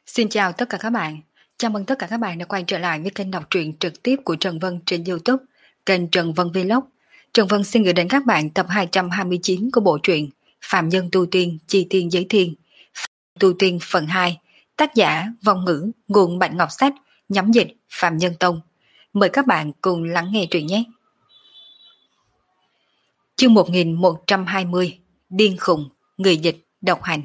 Xin chào tất cả các bạn. Chào mừng tất cả các bạn đã quay trở lại với kênh đọc truyện trực tiếp của Trần Vân trên YouTube, kênh Trần Vân Vlog. Trần Vân xin gửi đến các bạn tập 229 của bộ truyện Phạm Nhân Tu Tiên, Chi Tiên Giới Thiên, Tu Tiên phần 2, tác giả Vong Ngữ, nguồn Bạch Ngọc Sách, nhóm dịch Phạm Nhân Tông. Mời các bạn cùng lắng nghe truyện nhé. Chương 1120, Điên Khùng, người dịch, độc hành.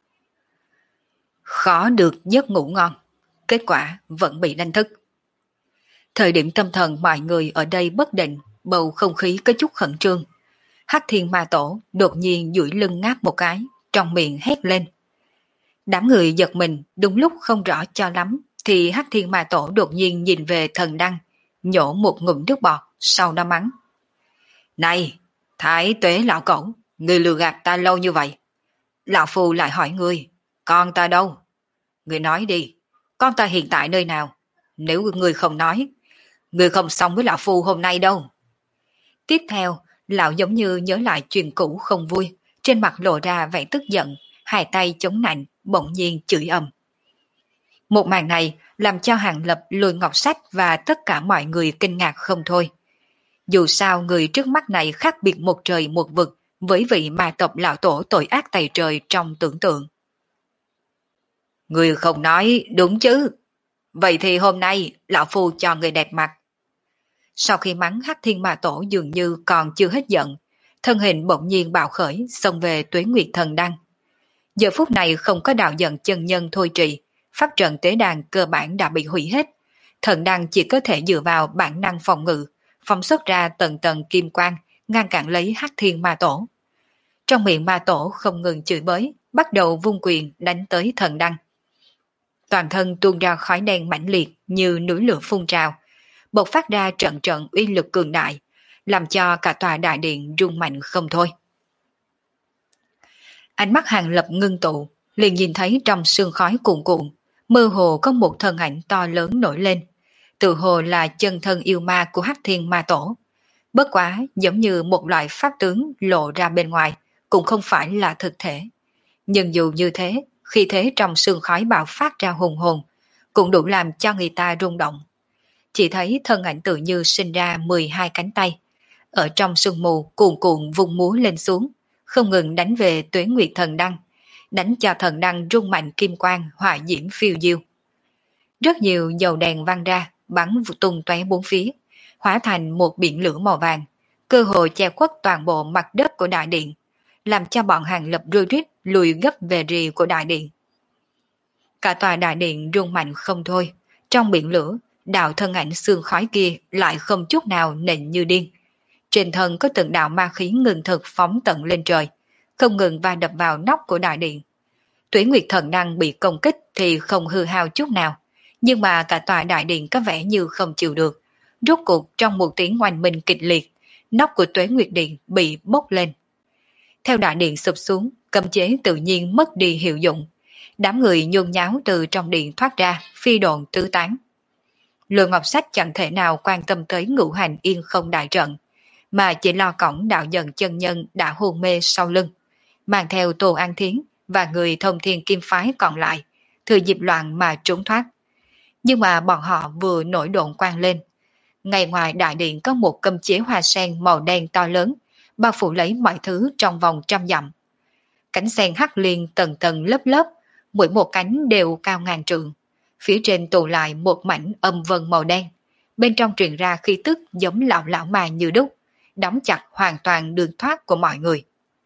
Khó được giấc ngủ ngon, kết quả vẫn bị đánh thức. Thời điểm tâm thần mọi người ở đây bất định, bầu không khí có chút khẩn trương. Hắc Thiên Ma Tổ đột nhiên duỗi lưng ngáp một cái, trong miệng hét lên. Đám người giật mình, đúng lúc không rõ cho lắm, thì Hắc Thiên Ma Tổ đột nhiên nhìn về Thần Đăng, nhổ một ngụm nước bọt, sau đó mắng. Này, Thái Tuế lão cẩu, ngươi lừa gạt ta lâu như vậy. Lão Phu lại hỏi ngươi, con ta đâu? Ngươi nói đi, con ta hiện tại nơi nào? Nếu ngươi không nói, ngươi không xong với lão Phu hôm nay đâu. Tiếp theo, lão giống như nhớ lại chuyện cũ không vui, trên mặt lộ ra vẻ tức giận, hai tay chống nạnh, bỗng nhiên chửi ầm. Một màn này làm cho Hàng Lập, Lôi Ngọc Sách và tất cả mọi người kinh ngạc không thôi. Dù sao người trước mắt này khác biệt một trời một vực với vị ma tộc lão tổ tội ác tày trời trong tưởng tượng. Người không nói đúng chứ? Vậy thì hôm nay lão Phu cho người đẹp mặt. Sau khi mắng Hắc Thiên Ma Tổ dường như còn chưa hết giận, thân hình bỗng nhiên bạo khởi xông về Tuế Nguyệt Thần Đăng. Giờ phút này không có đạo giận chân nhân thôi trì, pháp trận tế đàn cơ bản đã bị hủy hết. Thần Đăng chỉ có thể dựa vào bản năng phòng ngự, phóng xuất ra tầng tầng kim quang, ngăn cản lấy Hắc Thiên Ma Tổ. Trong miệng Ma Tổ không ngừng chửi bới, bắt đầu vung quyền đánh tới Thần Đăng. Toàn thân tuôn ra khói đen mãnh liệt như núi lửa phun trào, bộc phát ra trận trận uy lực cường đại, làm cho cả tòa đại điện rung mạnh không thôi. Ánh mắt Hàng Lập ngưng tụ, liền nhìn thấy trong sương khói cuồn cuộn, mơ hồ có một thân ảnh to lớn nổi lên, tự hồ là chân thân yêu ma của Hắc Thiên Ma Tổ. Bất quá giống như một loại pháp tướng lộ ra bên ngoài, cũng không phải là thực thể. Nhưng dù như thế, khi thế trong sương khói bạo phát ra hùng hồn, cũng đủ làm cho người ta rung động. Chỉ thấy thân ảnh tự như sinh ra 12 cánh tay, ở trong sương mù cuồn cuộn vung múa lên xuống, không ngừng đánh về Tuế Nguyệt Thần Đăng, đánh cho Thần Đăng rung mạnh kim quang hỏa diễm phiêu diêu. Rất nhiều dầu đèn văng ra, bắn tung tóe bốn phía, hóa thành một biển lửa màu vàng, cơ hội che khuất toàn bộ mặt đất của đại điện, làm cho bọn Hàng Lập rối rít lùi gấp về rìa của đại điện. Cả tòa đại điện rung mạnh không thôi, trong biển lửa, đạo thân ảnh xương khói kia lại không chút nào nện như điên. Trên thân có từng đạo ma khí ngừng thực phóng tận lên trời, không ngừng va đập vào nóc của đại điện. Tuế Nguyệt Thần Đăng bị công kích thì không hư hao chút nào, nhưng mà cả tòa đại điện có vẻ như không chịu được. Rốt cuộc trong một tiếng oanh minh kịch liệt, nóc của Tuế Nguyệt Điện bị bốc lên. Theo đại điện sụp xuống, cấm chế tự nhiên mất đi hiệu dụng. Đám người nhôn nháo từ trong điện thoát ra, phi độn tứ tán. Lôi Ngọc Sách chẳng thể nào quan tâm tới ngũ hành yên không đại trận, mà chỉ lo cổng đạo dần chân nhân đã hôn mê sau lưng, mang theo Tô An Thiến và người Thông Thiên Kim Phái còn lại, thừa dịp loạn mà trốn thoát. Nhưng mà bọn họ vừa nổi độn quang lên. Ngay ngoài đại điện có một cấm chế hoa sen màu đen to lớn, bao phủ lấy mọi thứ trong vòng 100 dặm. Cánh sen hắc liên tầng tầng lớp lớp, mỗi một cánh đều cao ngàn trượng. Phía trên tụ lại một mảnh âm vân màu đen, bên trong truyền ra khí tức giống lão lão mà như đúc, đóng chặt hoàn toàn đường thoát của mọi người.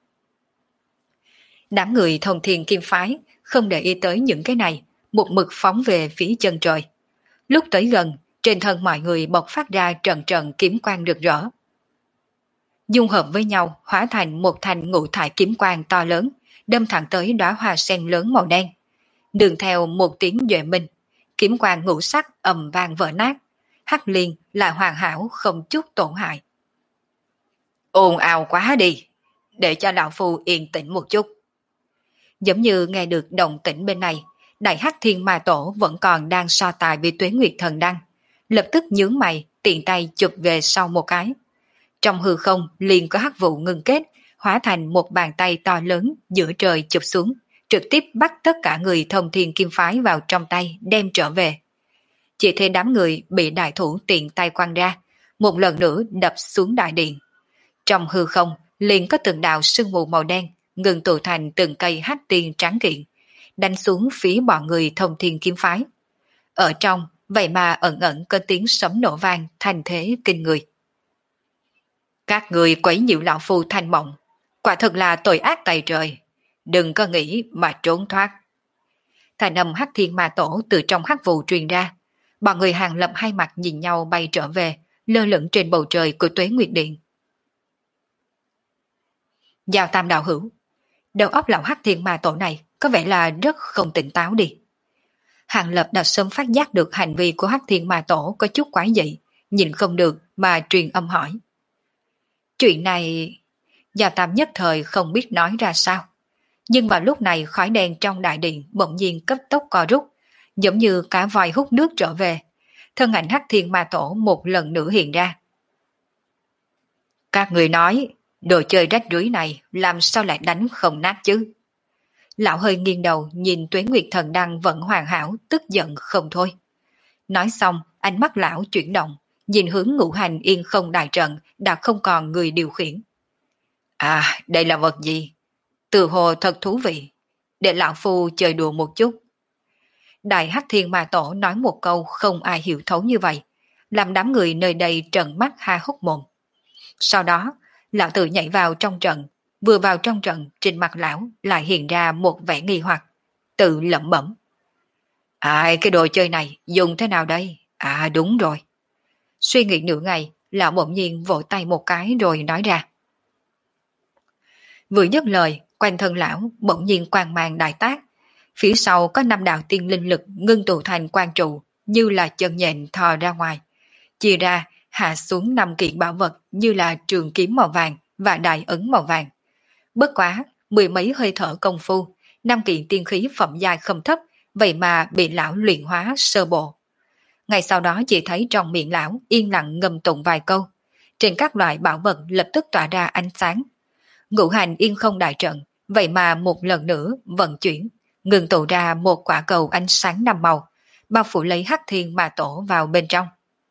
Đám người Thông Thiên Kim Phái không để ý tới những cái này, một mực phóng về phía chân trời. Lúc tới gần, trên thân mọi người bộc phát ra trận trận kiếm quang rực rỡ. Dung hợp với nhau hóa thành một thành ngũ thải kiếm quang to lớn, đâm thẳng tới đóa hoa sen lớn màu đen. Đường theo một tiếng duệ minh, kiếm quang ngũ sắc ầm vang vỡ nát, hắc liên lại hoàn hảo không chút tổn hại. Ồn ào quá đi, để cho lão phu yên tĩnh một chút. Giống như nghe được động tĩnh bên này, Đại Hắc Thiên Ma Tổ vẫn còn đang so tài với Tuế Nguyệt Thần Đăng, lập tức nhướng mày, tiện tay chụp về sau một cái. Trong hư không liền có hắc vụ ngưng kết, hóa thành một bàn tay to lớn giữa trời chụp xuống, trực tiếp bắt tất cả người Thông Thiên Kim Phái vào trong tay đem trở về. Chỉ thấy đám người bị đại thủ tiện tay quăng ra, một lần nữa đập xuống đại điện. Trong hư không liền có từng đạo sương mù màu đen ngừng tụ thành từng cây hắc tiên tráng kiện, đánh xuống phía bọn người Thông Thiên Kiếm Phái. Ở trong vậy mà ẩn ẩn có tiếng sấm nổ vang thành thế kinh người. Các người quấy nhiễu lão phu thanh mộng, quả thực là tội ác tày trời, đừng có nghĩ mà trốn thoát. Thành âm Hắc Thiên Ma Tổ từ trong hắc vụ truyền ra, bọn người Hàng Lập hai mặt nhìn nhau bay trở về, lơ lửng trên bầu trời của Tuế Nguyệt Điện. Giao Tam đạo hữu, đầu óc lão Hắc Thiên Ma Tổ này có vẻ là rất không tỉnh táo đi. Hàng Lập đã sớm phát giác được hành vi của Hắc Thiên Ma Tổ có chút quái dị, nhìn không được mà truyền âm hỏi. Chuyện này, Giao Tam nhất thời không biết nói ra sao. Nhưng mà lúc này khói đen trong đại điện bỗng nhiên cấp tốc co rút, giống như cả vòi hút nước trở về. Thân ảnh Hắc Thiên Ma Tổ một lần nữa hiện ra. Các người nói, đồ chơi rách rưới này làm sao lại đánh không nát chứ? Lão hơi nghiêng đầu nhìn Tuế Nguyệt Thần Đăng vẫn hoàn hảo, tức giận không thôi. Nói xong, ánh mắt lão chuyển động, nhìn hướng Ngũ Hành Yên Không đại trận đã không còn người điều khiển. À, đây là vật gì? Từ hồ thật thú vị, để lão phu chơi đùa một chút. Đại Hắc Thiên Ma Tổ nói một câu không ai hiểu thấu như vậy, làm đám người nơi đây trợn mắt ha hốc mồm. Sau đó, lão tự nhảy vào trong trận, vừa vào trong trận trên mặt lão lại hiện ra một vẻ nghi hoặc, tự lẩm bẩm. À, cái đồ chơi này dùng thế nào đây? À đúng rồi. Suy nghĩ nửa ngày, lão bỗng nhiên vỗ tay một cái rồi nói ra. Vừa dứt lời, quanh thân lão bỗng nhiên quang mang đại tác. Phía sau có 5 đạo tiên linh lực ngưng tụ thành quang trụ, như là chân nhện thò ra ngoài. Chia ra, hạ xuống 5 kiện bảo vật như là trường kiếm màu vàng và đại ấn màu vàng. Bất quá, mười mấy hơi thở công phu, 5 kiện tiên khí phẩm giai không thấp, vậy mà bị lão luyện hóa sơ bộ. Ngay sau đó chỉ thấy trong miệng lão yên lặng ngâm tụng vài câu. Trên các loại bảo vật lập tức tỏa ra ánh sáng. Ngũ Hành Yên Không đại trận, vậy mà một lần nữa vận chuyển, ngừng tụ ra một quả cầu ánh sáng 5 màu, bao phủ lấy Hắc Thiên Ma Tổ vào bên trong.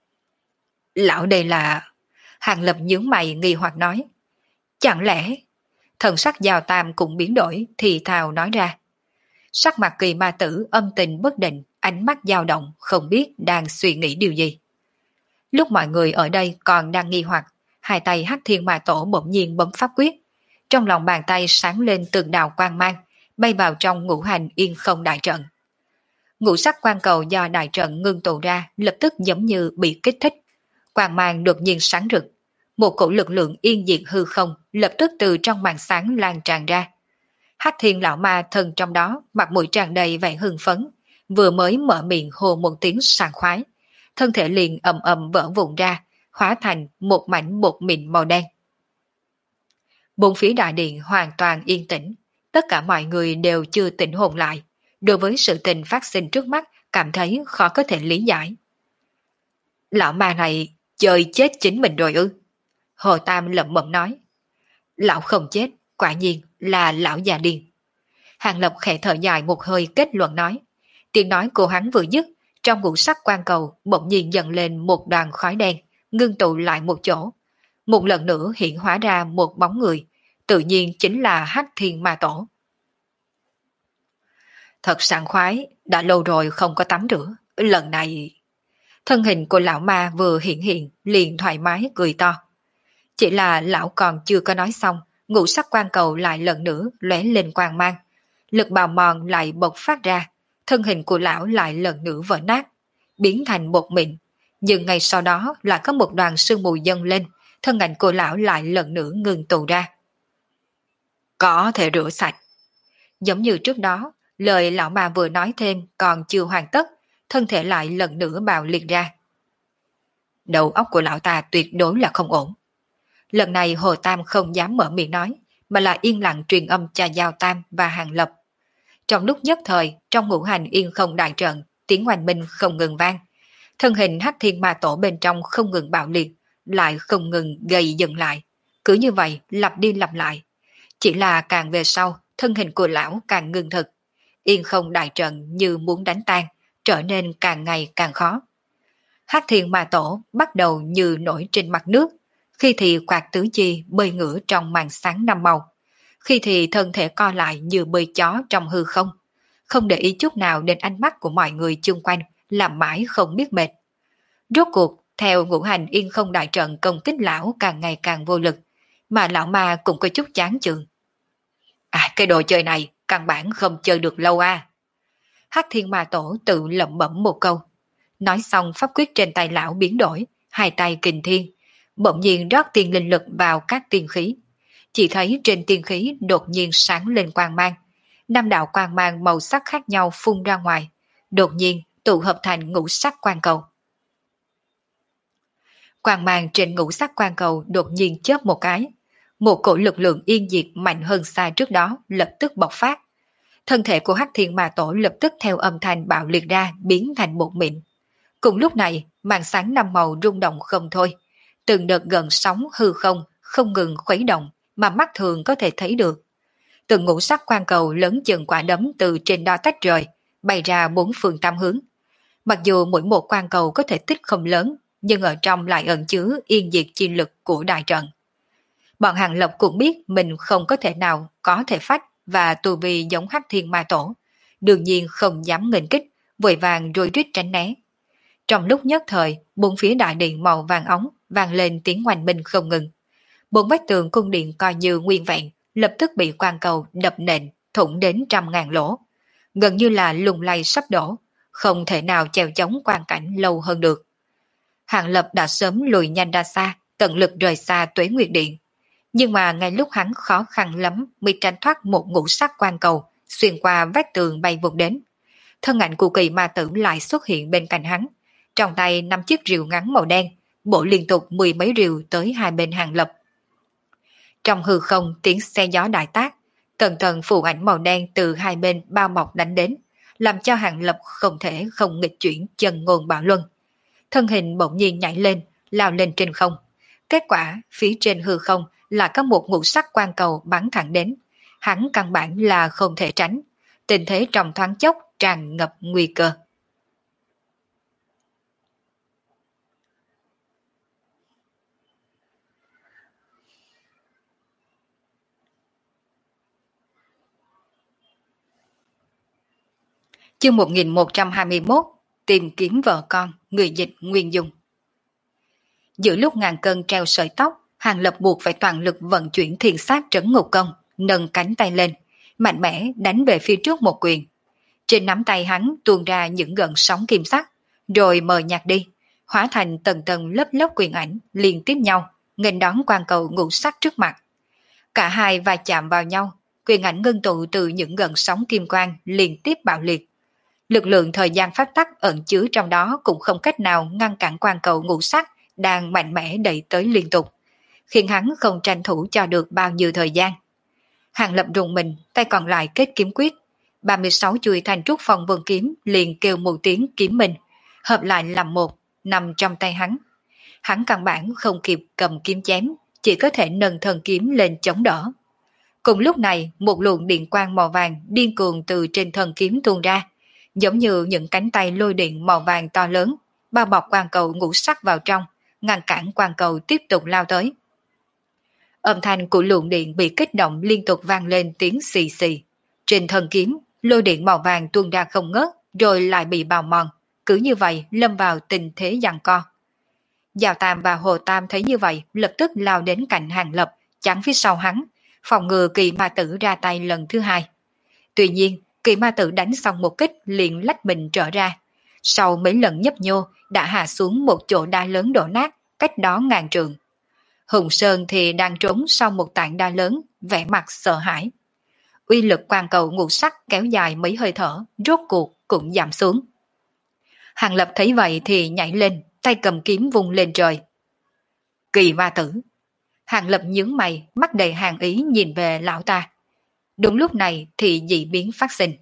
Lão đây là... Hàng Lập nhướng mày nghi hoặc nói. Chẳng lẽ... Thần sắc Giao Tam cũng biến đổi thì thào nói ra. Sắc mặt Kỳ Ma Tử âm tình bất định, ánh mắt dao động, không biết đang suy nghĩ điều gì. Lúc mọi người ở đây còn đang nghi hoặc, hai tay Hắc Thiên Ma Tổ bỗng nhiên bấm pháp quyết. Trong lòng bàn tay sáng lên từng đạo quang mang, bay vào trong Ngũ Hành Yên Không đại trận. Ngũ sắc quang cầu do đại trận ngưng tụ ra lập tức giống như bị kích thích. Quang mang đột nhiên sáng rực. Một cổ lực lượng yên diệt hư không lập tức từ trong màn sáng lan tràn ra. Hắc Thiên lão ma thân trong đó mặt mũi tràn đầy vẻ hưng phấn, vừa mới mở miệng hô một tiếng sảng khoái, thân thể liền ầm ầm vỡ vụn ra, hóa thành một mảnh bột mịn màu đen. Bốn phía đại điện hoàn toàn yên tĩnh, tất cả mọi người đều chưa tỉnh hồn lại, đối với sự tình phát sinh trước mắt cảm thấy khó có thể lý giải. Lão ma này chơi chết chính mình rồi ư? Hồ Tam lẩm bẩm nói. Lão không chết, quả nhiên là lão già điên. Hàng Lập khẽ thở dài một hơi kết luận nói. Tiếng nói của hắn vừa dứt, trong ngũ sắc quang cầu bỗng nhiên dần lên một đoàn khói đen, ngưng tụ lại một chỗ. Một lần nữa hiện hóa ra một bóng người, tự nhiên chính là Hắc Thiên Ma Tổ. Thật sảng khoái, đã lâu rồi không có tắm rửa, lần này... Thân hình của lão ma vừa hiện liền thoải mái cười to. Chỉ là lão còn chưa có nói xong, ngũ sắc quang cầu lại lần nữa lóe lên quang mang. Lực bào mòn lại bộc phát ra, thân hình của lão lại lần nữa vỡ nát, biến thành bột mịn. Nhưng ngay sau đó lại có một đoàn sương mù dâng lên, thân ảnh của lão lại lần nữa ngừng tụ ra. Có thể rửa sạch. Giống như trước đó, lời lão ma vừa nói thêm còn chưa hoàn tất, thân thể lại lần nữa bạo liệt ra. Đầu óc của lão ta tuyệt đối là không ổn. Lần này Hồ Tam không dám mở miệng nói, mà là yên lặng truyền âm cho Giao Tam và Hàng Lập. Trong lúc nhất thời, trong Ngũ Hành Yên Không đại trận, tiếng oanh minh không ngừng vang. Thân hình Hắc Thiên Ma Tổ bên trong không ngừng bạo liệt, lại không ngừng gây dừng lại. Cứ như vậy, lặp đi lặp lại. Chỉ là càng về sau, thân hình của lão càng ngưng thực, Yên không đại trận như muốn đánh tan, trở nên càng ngày càng khó. Hắc Thiên Ma Tổ bắt đầu như nổi trên mặt nước, khi thì quạt tứ chi bơi ngửa trong màn sáng năm màu, khi thì thân thể co lại như bơi chó trong hư không để ý chút nào đến ánh mắt của mọi người chung quanh, làm mãi không biết mệt. Rốt cuộc, theo ngũ hành yên không đại trận công kích lão càng ngày càng vô lực, mà lão ma cũng có chút chán chường. Cái đồ chơi này căn bản không chơi được lâu à. Hắc Thiên Ma Tổ tự lẩm bẩm một câu. Nói xong pháp quyết trên tay lão biến đổi, hai tay kình thiên, bỗng nhiên rót tiên linh lực vào các tiên khí. Chỉ thấy trên tiên khí đột nhiên sáng lên quang mang. Năm đạo quang mang màu sắc khác nhau phun ra ngoài, đột nhiên tụ hợp thành ngũ sắc quang cầu. Quang mang trên ngũ sắc quang cầu đột nhiên chớp một cái. Một cổ lực lượng yên diệt mạnh hơn xa trước đó lập tức bộc phát. Thân thể của Hắc Thiên Ma Tổ lập tức theo âm thanh bạo liệt ra biến thành bột mịn. Cùng lúc này, màn sáng năm màu rung động không thôi. Từng đợt gần sóng hư không ngừng khuấy động mà mắt thường có thể thấy được. Từng ngũ sắc quang cầu lớn chừng quả đấm từ trên đó tách rời, bay ra bốn phương tám hướng. Mặc dù mỗi một quang cầu có thể tích không lớn, nhưng ở trong lại ẩn chứa yên diệt chi lực của đại trận. Bọn Hàng Lập cũng biết mình không có thể nào có thể phách và tu vi giống Hắc Thiên Ma Tổ, đương nhiên không dám nghênh kích, vội vàng rối rít tránh né. Trong lúc nhất thời, bốn phía đại điện màu vàng ống vang lên tiếng oanh minh không ngừng. Bốn vách tường cung điện coi như nguyên vẹn, lập tức bị quang cầu đập nện, thủng đến trăm ngàn lỗ. Gần như là lung lay sắp đổ, không thể nào chèo chống quang cảnh lâu hơn được. Hàng Lập đã sớm lùi nhanh ra xa, tận lực rời xa Tuế Nguyệt Điện. Nhưng mà ngay lúc hắn khó khăn lắm mới tránh thoát một ngũ sắc quang cầu, xuyên qua vách tường bay vụt đến. Thân ảnh của Kỳ Ma Tử lại xuất hiện bên cạnh hắn, trong tay 5 chiếc rìu ngắn màu đen, bổ liên tục 10 mấy rìu tới hai bên Hàng Lập. Trong hư không tiếng xe gió đại tác, tầng tầng phù ảnh màu đen từ hai bên bao bọc đánh đến, làm cho Hàng Lập không thể không nghịch chuyển chân ngôn bạo luân. Thân hình bỗng nhiên nhảy lên, lao lên trên không. Kết quả, phía trên hư không là có một ngũ sắc quang cầu bắn thẳng đến. Hắn căn bản là không thể tránh. Tình thế trong thoáng chốc tràn ngập nguy cơ. Chương 1121, tìm kiếm vợ con, người dịch Nguyên Dung. Giữa lúc ngàn cân treo sợi tóc, Hàng Lập buộc phải toàn lực vận chuyển thiền sát trấn ngục công, nâng cánh tay lên, mạnh mẽ đánh về phía trước một quyền. Trên nắm tay hắn tuôn ra những gợn sóng kim sắc, rồi mờ nhạt đi, hóa thành tầng tầng lớp lớp quyền ảnh liên tiếp nhau, nghênh đón quang cầu ngũ sắc trước mặt. Cả hai va chạm vào nhau, quyền ảnh ngưng tụ từ những gợn sóng kim quang liên tiếp bạo liệt. Lực lượng thời gian pháp tắc ẩn chứa trong đó cũng không cách nào ngăn cản quang cầu ngũ sắc đang mạnh mẽ đẩy tới liên tục, khiến hắn không tranh thủ cho được bao nhiêu thời gian. Hàng Lập rùng mình, tay còn lại kết kiếm quyết, 36 chuôi thanh trúc phong vân kiếm liền kêu một tiếng kiếm mình, hợp lại làm một, nằm trong tay hắn. Hắn căn bản không kịp cầm kiếm chém, chỉ có thể nâng thân kiếm lên chống đỡ. Cùng lúc này, một luồng điện quang màu vàng điên cuồng từ trên thân kiếm tuôn ra, giống như những cánh tay lôi điện màu vàng to lớn, bao bọc quang cầu ngũ sắc vào trong, ngăn cản quang cầu tiếp tục lao tới. Âm thanh của luồng điện bị kích động liên tục vang lên tiếng xì xì. Trên thân kiếm, lôi điện màu vàng tuôn ra không ngớt, rồi lại bị bào mòn, cứ như vậy lâm vào tình thế giằng co. Giào Tam và Hồ Tam thấy như vậy, lập tức lao đến cạnh Hàng Lập, chắn phía sau hắn, phòng ngừa Kỳ Ma Tử ra tay lần thứ hai. Tuy nhiên, Kỳ Ma Tử đánh xong một kích liền lách mình trở ra. Sau mấy lần nhấp nhô, đã hạ xuống một chỗ đá lớn đổ nát, cách đó ngàn trượng. Hùng Sơn thì đang trốn sau một tảng đá lớn, vẻ mặt sợ hãi. Uy lực quang cầu ngũ sắc kéo dài mấy hơi thở, rốt cuộc cũng giảm xuống. Hàng Lập thấy vậy thì nhảy lên, tay cầm kiếm vung lên trời. Kỳ Ma Tử. Hàng Lập nhướng mày, mắt đầy hàng ý nhìn về lão ta. Đúng lúc này thì dị biến phát sinh.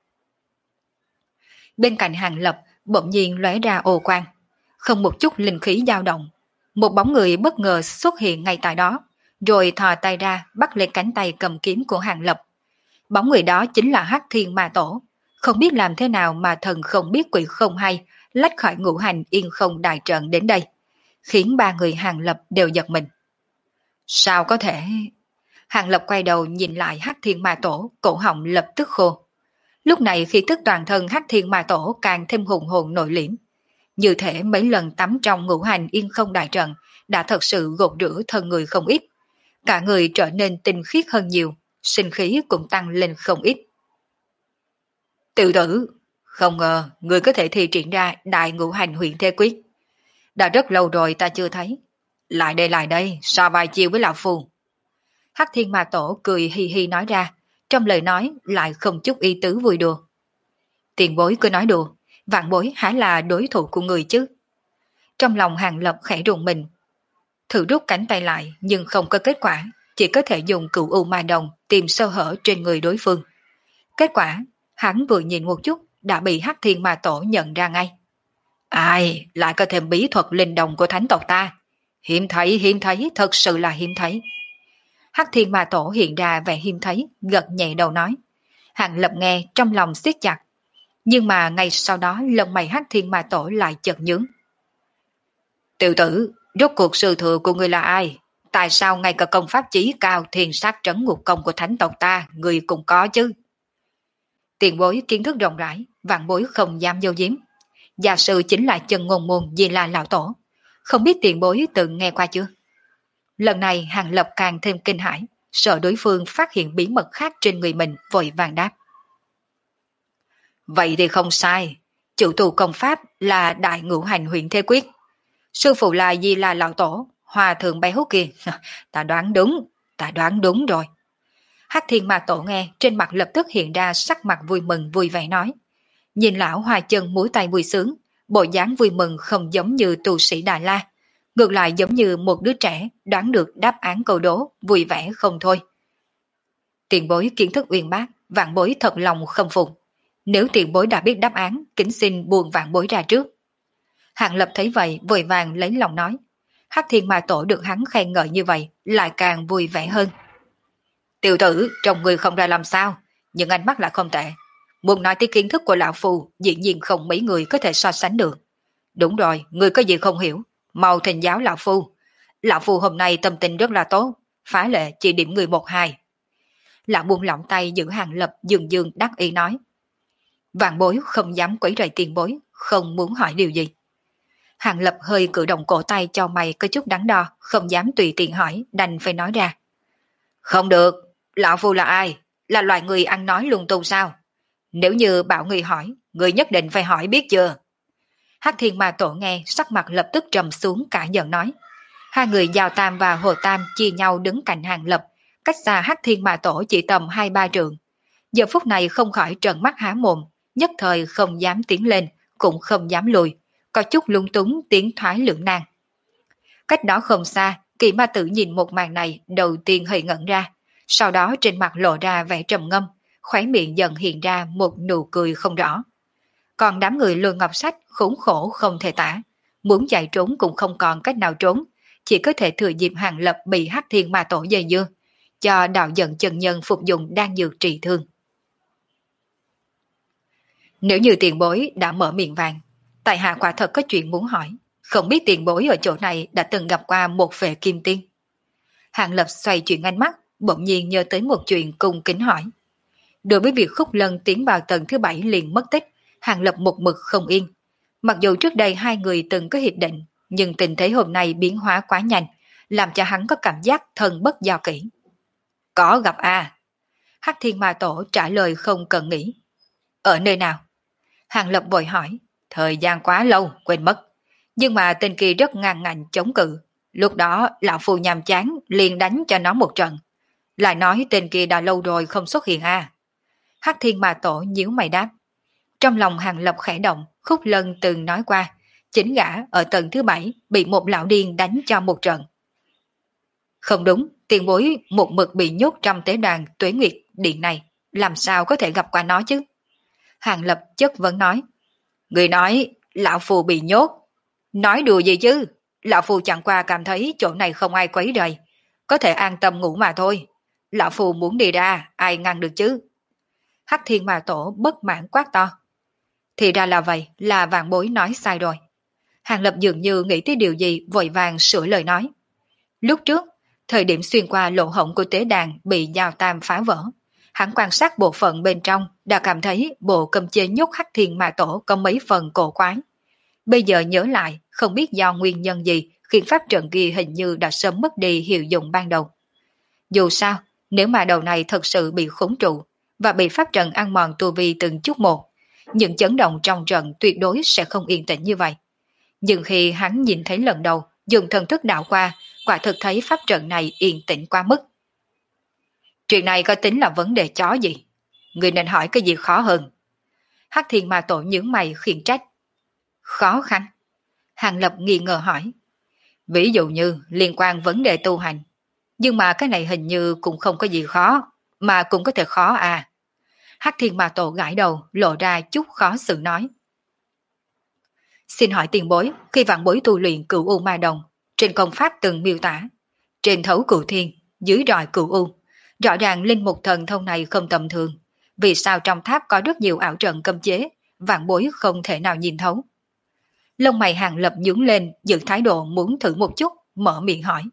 Bên cạnh Hàng Lập bỗng nhiên lóe ra ồ quang, không một chút linh khí dao động. Một bóng người bất ngờ xuất hiện ngay tại đó, rồi thò tay ra bắt lên cánh tay cầm kiếm của Hàng Lập. Bóng người đó chính là Hắc Thiên Ma Tổ, Không biết làm thế nào mà thần không biết quỷ không hay, lách khỏi ngũ hành yên không đại trận đến đây, khiến ba người Hàng Lập đều giật mình. Sao có thể? Hàng Lập quay đầu nhìn lại Hắc Thiên Ma Tổ, cổ họng lập tức khô. Lúc này khi tức toàn thân Hắc Thiên Ma Tổ càng thêm hùng hồn nội liễm. Như thể mấy lần tắm trong ngũ hành yên không đại trận đã thật sự gột rửa thân người không ít. Cả người trở nên tinh khiết hơn nhiều, sinh khí cũng tăng lên không ít. Tiểu tử, không ngờ người có thể thi triển ra đại ngũ hành huyền thế quyết. Đã rất lâu rồi ta chưa thấy. Lại đây, so vài chiêu với lão phù. Hắc Thiên Ma Tổ cười hi hi nói ra, trong lời nói lại không chút ý tứ vui đùa. Tiền bối cứ nói đùa, vạn bối há là đối thủ của người chứ. Trong lòng Hàng Lập khẽ rùng mình, thử rút cánh tay lại nhưng không có kết quả, chỉ có thể dùng cửu u ma đồng tìm sơ hở trên người đối phương. Kết quả, hắn vừa nhìn một chút đã bị Hắc Thiên Ma Tổ nhận ra ngay. Ai, lại có thêm bí thuật linh đồng của thánh tộc ta. Hiếm thấy, thật sự là hiếm thấy. Hắc Thiên Ma Tổ hiện ra vẻ hiếm thấy, gật nhẹ đầu nói. Hàng Lập nghe trong lòng siết chặt. Nhưng mà ngay sau đó lông mày Hắc Thiên Ma Tổ lại chợt nhướng. Tiểu tử, rốt cuộc sư thừa của người là ai? Tại sao ngay cả công pháp chí cao thiền sát trấn ngục công của thánh tộc ta, người cũng có chứ? Tiền bối kiến thức rộng rãi, vạn bối không dám dâu diếm. Gia sư chính là Chân Ngôn Môn Di La Lão Tổ. Không biết tiền bối từng nghe qua chưa? Lần này Hàng Lập càng thêm kinh hãi, sợ đối phương phát hiện bí mật khác trên người mình, vội vàng đáp. Vậy thì không sai, chủ tu công pháp là Đại Ngũ Hành Huyền Thế Quyết. Sư phụ là Di La Lão Tổ, Hòa Thượng Béo kia. Ta đoán đúng rồi. Hắc Thiên Ma Tổ nghe, trên mặt lập tức hiện ra sắc mặt vui mừng vui vẻ nói. Nhìn lão Hòa chân múa tay vui sướng, bộ dáng vui mừng không giống như tu sĩ Đại La, ngược lại giống như một đứa trẻ đoán được đáp án câu đố, vui vẻ không thôi. Tiền bối kiến thức uyên bác, vạn bối thật lòng khâm phục. Nếu tiền bối đã biết đáp án, kính xin buông vạn bối ra trước. Hàng Lập thấy vậy, vội vàng lấy lòng nói. Hắc Thiên Ma Tổ được hắn khen ngợi như vậy, lại càng vui vẻ hơn. Tiểu tử, trông người không ra làm sao, nhưng ánh mắt lại không tệ. Muốn nói tới kiến thức của lão phù, dĩ nhiên không mấy người có thể so sánh được. Đúng rồi, người có gì không hiểu, mau thỉnh giáo lão phu. Lão phu hôm nay tâm tình rất là tốt, phá lệ chỉ điểm người 1-2. Lão buông lỏng tay giữ Hàng Lập dường dường đắc ý nói. Vạn bối không dám quấy rầy tiền bối, không muốn hỏi điều gì. Hàng Lập hơi cử động cổ tay cho mày có chút đắn đo, không dám tùy tiện hỏi, đành phải nói ra. Không được, lão phu là ai? Là loài người ăn nói lung tung sao? Nếu như bảo người hỏi, người nhất định phải hỏi biết chưa? Hắc Thiên Ma Tổ nghe, sắc mặt lập tức trầm xuống cả giận nói. Hai người Giao Tam và Hồ Tam chia nhau đứng cạnh Hàng Lập, cách xa Hắc Thiên Ma Tổ chỉ tầm 2-3 trượng. Giờ phút này không khỏi trợn mắt há mồm, nhất thời không dám tiến lên, cũng không dám lùi, có chút lung túng tiến thoái lưỡng nan. Cách đó không xa, Kỳ Ma Tử nhìn một màn này đầu tiên hơi ngẩn ra, sau đó trên mặt lộ ra vẻ trầm ngâm, khóe miệng dần hiện ra một nụ cười không rõ. Còn đám người Lôi Ngọc Sách khốn khổ không thể tả, muốn chạy trốn cũng không còn cách nào trốn, chỉ có thể thừa dịp Hàng Lập bị Hắc Thiên Ma Tổ dây dưa, cho đạo giận chân nhân phục dụng đan dược trị thương. Nếu như tiền bối đã mở miệng vàng, tại hạ quả thật có chuyện muốn hỏi, không biết tiền bối ở chỗ này đã từng gặp qua một phệ kim tiên. Hàng Lập xoay chuyển ánh mắt, bỗng nhiên nhớ tới một chuyện cung kính hỏi. Đối với việc Khúc Lân tiến vào tầng thứ 7 liền mất tích, Hàng Lập một mực không yên. Mặc dù trước đây hai người từng có hiệp định, nhưng tình thế hôm nay biến hóa quá nhanh, làm cho hắn có cảm giác thân bất do kỹ. Có gặp a. Hắc Thiên Ma Tổ trả lời không cần nghĩ. Ở nơi nào? Hàng Lập vội hỏi. Thời gian quá lâu, quên mất. Nhưng mà tên kia rất ngang ngạnh chống cự. Lúc đó, lão phu nhàm chán, liền đánh cho nó một trận. Lại nói tên kia đã lâu rồi không xuất hiện a. Hắc Thiên Ma Tổ nhíu mày đáp. Trong lòng Hàng Lập khẽ động, Khúc Lân từng nói qua, chính gã ở tầng thứ 7 bị một lão điên đánh cho một trận. Không đúng, tiền bối một mực bị nhốt trong tế đàn Tuế Nguyệt điện này, làm sao có thể gặp qua nó chứ? Hàng Lập chất vấn nói. Người nói, lão phù bị nhốt. Nói đùa gì chứ? Lão phù chẳng qua cảm thấy chỗ này không ai quấy rầy, có thể an tâm ngủ mà thôi. Lão phù muốn đi ra, ai ngăn được chứ? Hắc Thiên Ma Tổ bất mãn quát to. Thì ra là vậy, là Vạn Bối nói sai rồi. Hàng Lập dường như nghĩ tới điều gì vội vàng sửa lời nói. Lúc trước, thời điểm xuyên qua lỗ hổng của tế đàn bị Giao Tam phá vỡ, hắn quan sát bộ phận bên trong đã cảm thấy bộ cấm chế nhốt Hắc Thiên Ma Tổ có mấy phần cổ quái. Bây giờ nhớ lại, không biết do nguyên nhân gì khiến pháp trận kia hình như đã sớm mất đi hiệu dụng ban đầu. Dù sao, nếu mà đầu này thật sự bị khống trụ và bị pháp trận ăn mòn tu vi từng chút một, những chấn động trong trận tuyệt đối sẽ không yên tĩnh như vậy. Nhưng khi hắn nhìn thấy lần đầu, dùng thần thức đảo qua, quả thực thấy pháp trận này yên tĩnh quá mức. Chuyện này có tính là vấn đề chó gì? Người nên hỏi cái gì khó hơn? Hắc Thiên Ma Tổ nhướng mày khiển trách. Khó khăn? Hàng Lập nghi ngờ hỏi. Ví dụ như liên quan vấn đề tu hành. Nhưng mà cái này hình như cũng không có gì khó, mà cũng có thể khó à. Hắc Thiên Ma Tổ gãi đầu, lộ ra chút khó xử nói. Xin hỏi tiền bối, khi vạn bối tu luyện Cửu U Ma Đồng, trên công pháp từng miêu tả, trên thấu cửu thiên, dưới rọi cửu u, rõ ràng linh mục thần thông này không tầm thường. Vì sao trong tháp có rất nhiều ảo trận cấm chế, vạn bối không thể nào nhìn thấu? Lông mày Hàng Lập nhướng lên, giữ thái độ muốn thử một chút, mở miệng hỏi.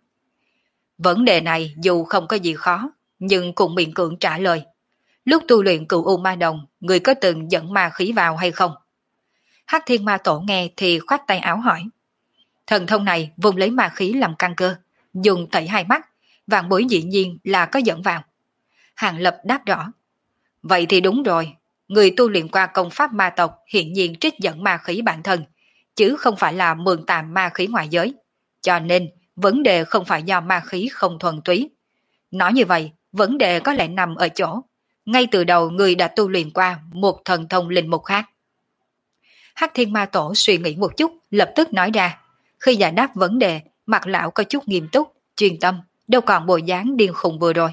Vấn đề này dù không có gì khó, nhưng cũng miễn cưỡng trả lời. Lúc tu luyện Cửu U Ma Đồng, người có từng dẫn ma khí vào hay không? Hắc Thiên Ma Tổ nghe thì khoát tay áo hỏi. Thần thông này vùng lấy ma khí làm căn cơ, dùng tẩy hai mắt, vạn bối dĩ nhiên là có dẫn vào. Hàng Lập đáp rõ. Vậy thì đúng rồi, người tu luyện qua công pháp ma tộc hiện nhiên trích dẫn ma khí bản thân, chứ không phải là mượn tạm ma khí ngoài giới. Cho nên, vấn đề không phải do ma khí không thuần túy. Nói như vậy, vấn đề có lẽ nằm ở chỗ. Ngay từ đầu người đã tu luyện qua một thần thông linh mục khác. Hắc Thiên Ma Tổ suy nghĩ một chút, lập tức nói ra. Khi giải đáp vấn đề, mặt lão có chút nghiêm túc, chuyên tâm, đâu còn bộ dáng điên khùng vừa rồi.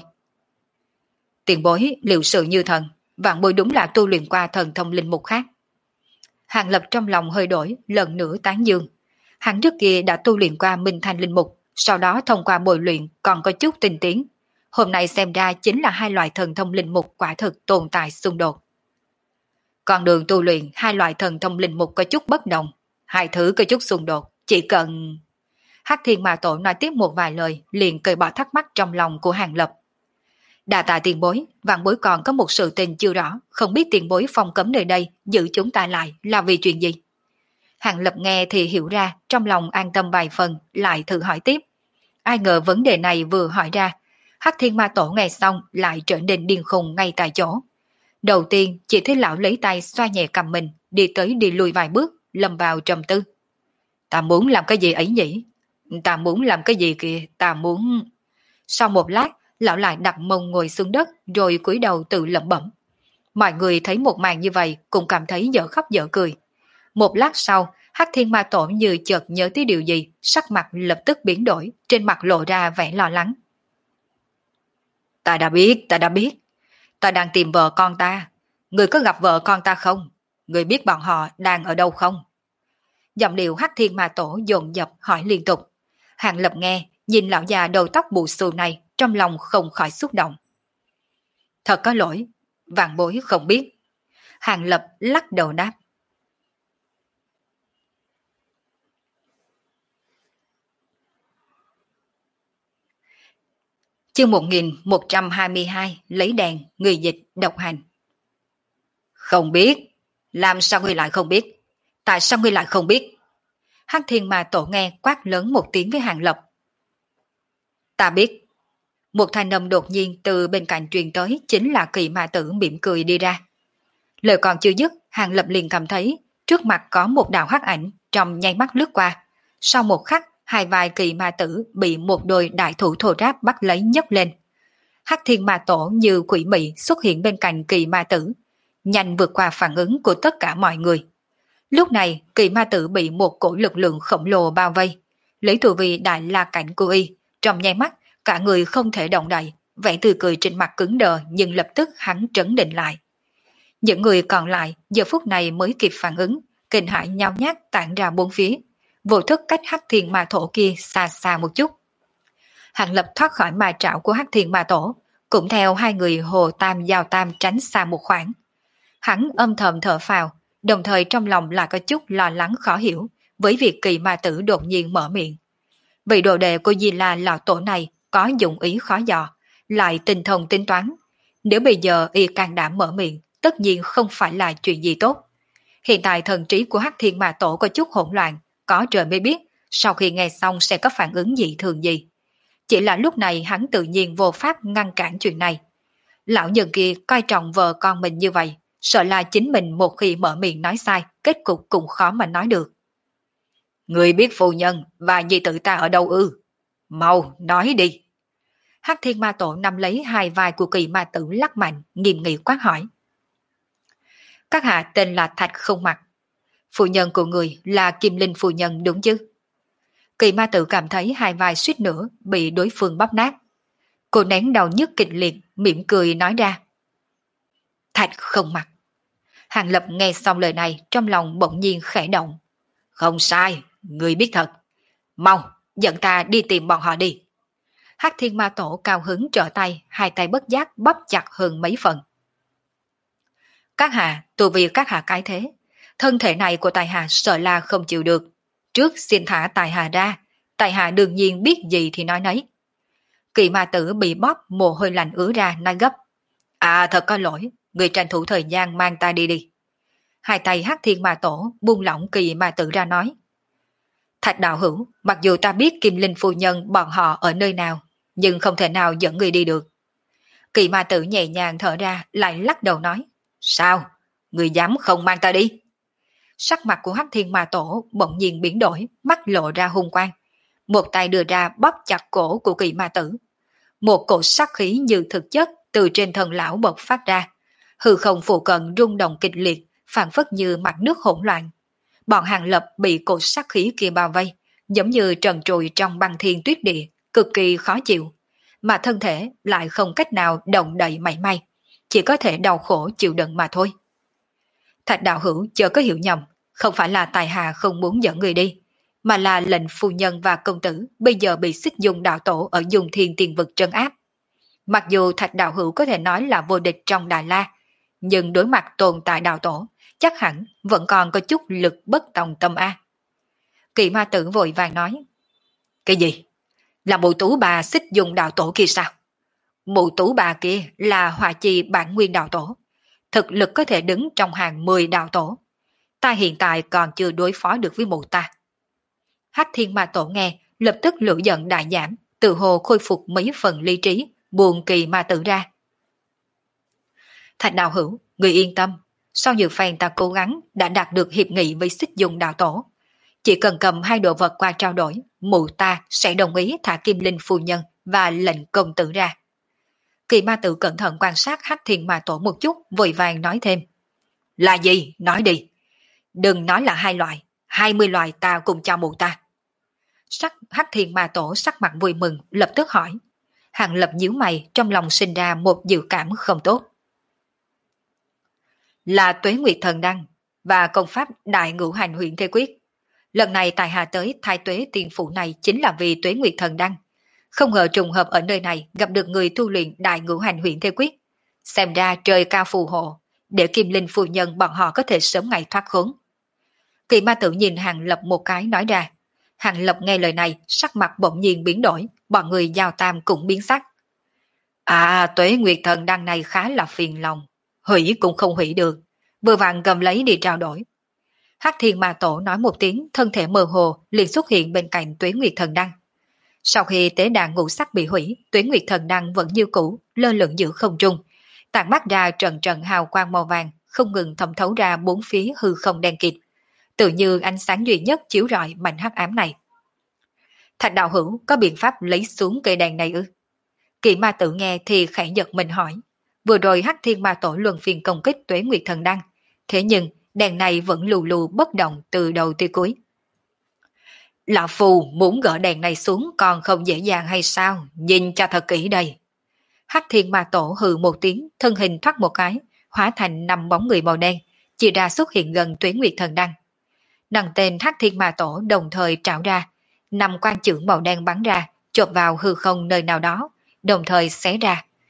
Tiền bối liệu sự như thần, vạn bối đúng là tu luyện qua thần thông linh mục khác. Hàng Lập trong lòng hơi đổi, lần nữa tán dương. Hắn trước kia đã tu luyện qua Minh Thanh linh mục, sau đó thông qua bồi luyện còn có chút tinh tiến. Hôm nay xem ra chính là hai loại thần thông linh mục quả thực tồn tại xung đột. Con đường tu luyện hai loại thần thông linh mục có chút bất đồng, hai thứ có chút xung đột, chỉ cần... Hắc Thiên Ma Tổ nói tiếp một vài lời, liền cởi bỏ thắc mắc trong lòng của Hàng Lập. Đà tạ tiền bối, vạn bối còn có một sự tình chưa rõ, không biết tiền bối phong cấm nơi đây, giữ chúng ta lại là vì chuyện gì? Hàng Lập nghe thì hiểu ra, trong lòng an tâm vài phần, lại thử hỏi tiếp. Ai ngờ vấn đề này vừa hỏi ra, Hắc Thiên Ma Tổ nghe xong lại trở nên điên khùng ngay tại chỗ. Đầu tiên chỉ thấy lão lấy tay xoa nhẹ cầm mình, đi tới đi lui vài bước, lâm vào trầm tư. Ta muốn làm cái gì ấy nhỉ? Ta muốn làm cái gì kìa? Ta muốn... Sau một lát, lão lại đặt mông ngồi xuống đất rồi cúi đầu tự lẩm bẩm. Mọi người thấy một màn như vậy cũng cảm thấy dở khóc dở cười. Một lát sau, Hắc Thiên Ma Tổ như chợt nhớ tới điều gì, sắc mặt lập tức biến đổi, trên mặt lộ ra vẻ lo lắng. Ta đã biết. Ta đang tìm vợ con ta. Người có gặp vợ con ta không? Người biết bọn họ đang ở đâu không? Giọng điệu Hắc Thiên Ma Tổ dồn dập hỏi liên tục. Hàng Lập nghe, nhìn lão già đầu tóc bù xù này, trong lòng không khỏi xúc động. Thật có lỗi, vạn bối không biết. Hàng Lập lắc đầu đáp. Chương 1122 lấy đèn, người dịch, độc hành. Không biết. Làm sao ngươi lại không biết? Tại sao ngươi lại không biết? Hắc Thiên Ma Tổ nghe quát lớn một tiếng với Hàng Lập. Ta biết. Một thanh âm đột nhiên từ bên cạnh truyền tới chính là Kỳ Ma Tử mỉm cười đi ra. Lời còn chưa dứt, Hàng Lập liền cảm thấy trước mặt có một đạo hắc ảnh trong nháy mắt lướt qua. Sau một khắc, hai vai Kỳ Ma Tử bị một đôi đại thủ thô ráp bắt lấy nhấc lên. Hắc Thiên Ma Tổ như quỷ mị xuất hiện bên cạnh Kỳ Ma Tử, nhanh vượt qua phản ứng của tất cả mọi người. Lúc này, Kỳ Ma Tử bị một cổ lực lượng khổng lồ bao vây, lấy tu vi đại la cảnh của y, trong nháy mắt, cả người không thể động đậy, vẻ tươi cười trên mặt cứng đờ nhưng lập tức hắn trấn định lại. Những người còn lại giờ phút này mới kịp phản ứng, kinh hãi nhao nhác tản ra bốn phía, vô thức cách Hắc Thiên Ma Tổ kia xa xa một chút. Hàng Lập thoát khỏi ma trảo của Hắc Thiên Ma Tổ, cũng theo hai người Hồ Tam Giao Tam tránh xa một khoảng. Hắn âm thầm thở phào, đồng thời trong lòng lại có chút lo lắng khó hiểu với việc Kỳ Ma Tử đột nhiên mở miệng. Vị đồ đệ của Di La lão tổ này có dụng ý khó dò, lại tinh thông tính toán. Nếu bây giờ y can đảm mở miệng, tất nhiên không phải là chuyện gì tốt. Hiện tại thần trí của Hắc Thiên Ma Tổ có chút hỗn loạn, có trời mới biết sau khi nghe xong sẽ có phản ứng dị thường gì. Chỉ là lúc này hắn tự nhiên vô pháp ngăn cản chuyện này. Lão nhân kia coi trọng vợ con mình như vậy, sợ là chính mình một khi mở miệng nói sai, kết cục cũng khó mà nói được. Người biết phu nhân và nhi tử ta ở đâu ư? Mau, nói đi. Hắc Thiên Ma Tổ nắm lấy hai vai của Kỳ Ma Tử lắc mạnh, nghiêm nghị quát hỏi. Các hạ tên là Thạch Không Mặt. Phu nhân của người là Kim Linh phu nhân đúng chứ? Kỳ Ma Tử cảm thấy hai vai suýt nữa bị đối phương bóp nát. Cô nén đau nhức kịch liệt, mỉm cười nói ra. Thạch Không Mặt. Hàng Lập nghe xong lời này trong lòng bỗng nhiên khẽ động. Không sai, người biết thật. Mau, dẫn ta đi tìm bọn họ đi. Hắc Thiên Ma Tổ cao hứng trở tay, hai tay bất giác bóp chặt hơn mấy phần. Các hạ, tu vi các hạ cái thế. Thân thể này của tài hạ sợ là không chịu được. Trước xin thả tài hạ ra, tài hạ đương nhiên biết gì thì nói nấy. Kỳ Ma Tử bị bóp mồ hôi lạnh ứa ra nói gấp. À thật có lỗi, người tranh thủ thời gian mang ta đi đi. Hai tay Hắc Thiên Ma Tổ buông lỏng Kỳ Ma Tử ra nói. Thạch đạo hữu, mặc dù ta biết Kim Linh phu nhân bọn họ ở nơi nào, nhưng không thể nào dẫn người đi được. Kỳ Ma Tử nhẹ nhàng thở ra lại lắc đầu nói. Sao? Người dám không mang ta đi? Sắc mặt của Hắc Thiên Ma Tổ bỗng nhiên biến đổi, mắt lộ ra hung quang. Một tay đưa ra bóp chặt cổ của Kỳ Ma Tử. Một cổ sát khí như thực chất từ trên thân lão bộc phát ra. Hư không phụ cận rung động kịch liệt, phản phất như mặt nước hỗn loạn. Bọn Hàng Lập bị cổ sát khí kia bao vây, giống như trần trụi trong băng thiên tuyết địa, cực kỳ khó chịu. Mà thân thể lại không cách nào động đậy mảy may, chỉ có thể đau khổ chịu đựng mà thôi. Thạch đạo hữu chớ có hiểu nhầm, không phải là tài hà không muốn dẫn người đi, mà là lệnh phu nhân và công tử bây giờ bị Xích Dung đạo tổ ở Dung Thiên Tiền Vực trấn áp. Mặc dù Thạch đạo hữu có thể nói là vô địch trong Đà La, nhưng đối mặt tồn tại đạo tổ, chắc hẳn vẫn còn có chút lực bất tòng tâm a. Kỳ Ma Tử vội vàng nói. Cái gì? Là mụ tú bà Xích Dung đạo tổ kia sao? Mụ tú bà kia là Hỏa Chi bản nguyên đạo tổ, thực lực có thể đứng trong hàng 10 đạo tổ. Ta hiện tại còn chưa đối phó được với mụ ta. Hắc Thiên Ma Tổ nghe, lập tức lửa giận đại giảm, tự hồ khôi phục mấy phần lý trí, buồn Kỳ Ma Tử ra. Thạch đạo hữu, người yên tâm, sau nhiều phen ta cố gắng đã đạt được hiệp nghị với Xích Dung đạo tổ. Chỉ cần cầm hai đồ vật qua trao đổi, mụ ta sẽ đồng ý thả Kim Linh phu nhân và lệnh công tử ra. Kỳ Ma Tử cẩn thận quan sát Hắc Thiên Ma Tổ một chút, vội vàng nói thêm. Là gì? Nói đi. Đừng nói là 2 loại, 20 loại ta cùng cho mụ ta. Hắc Thiên Ma Tổ sắc mặt vui mừng, lập tức hỏi. Hàng Lập nhíu mày, trong lòng sinh ra một dự cảm không tốt. Là Tuế Nguyệt Thần Đăng và công pháp Đại Ngũ Hành Huyền Thế Quyết. Lần này tài hạ tới Thái Tuế Tiên Phủ này chính là vì Tuế Nguyệt Thần Đăng. Không ngờ trùng hợp ở nơi này gặp được người tu luyện Đại Ngũ Hành Huyền Thế Quyết. Xem ra trời cao phù hộ, để Kim Linh phu nhân bọn họ có thể sớm ngày thoát khốn. Kỳ Ma Tử nhìn Hàng Lập một cái nói ra. Hàng Lập nghe lời này, sắc mặt bỗng nhiên biến đổi, bọn người Giao Tam cũng biến sắc. À, Tuế Nguyệt Thần Đăng này khá là phiền lòng, hủy cũng không hủy được, vừa vặn cầm lấy đi trao đổi. Hắc Thiên Ma Tổ nói một tiếng, thân thể mơ hồ liền xuất hiện bên cạnh Tuế Nguyệt Thần Đăng. Sau khi tế đàn ngũ sắc bị hủy, Tuế Nguyệt Thần Đăng vẫn như cũ, lơ lửng giữa không trung, tản mắt ra trận trận hào quang màu vàng, không ngừng thẩm thấu ra bốn phía hư không đen kịt, tự như ánh sáng duy nhất chiếu rọi mảnh hắc ám này. Thạch đạo hữu có biện pháp lấy xuống cây đèn này ư? Kỳ Ma Tử nghe thì khẽ giật mình hỏi. Vừa rồi Hắc Thiên Ma Tổ luân phiên công kích Tuế Nguyệt Thần Đăng, thế nhưng đèn này vẫn lù lù bất động từ đầu tới cuối. Lão phù muốn gỡ đèn này xuống còn không dễ dàng hay sao? Nhìn cho thật kỹ đây. Hắc Thiên Ma Tổ hừ một tiếng, thân hình thoát một cái, hóa thành 5 bóng người màu đen, chỉ ra xuất hiện gần Tuế Nguyệt Thần Đăng. Năm tên Hắc Thiên Ma Tổ đồng thời trảo ra, 5 quan chưởng màu đen bắn ra, chộp vào hư không nơi nào đó, đồng thời xé ra.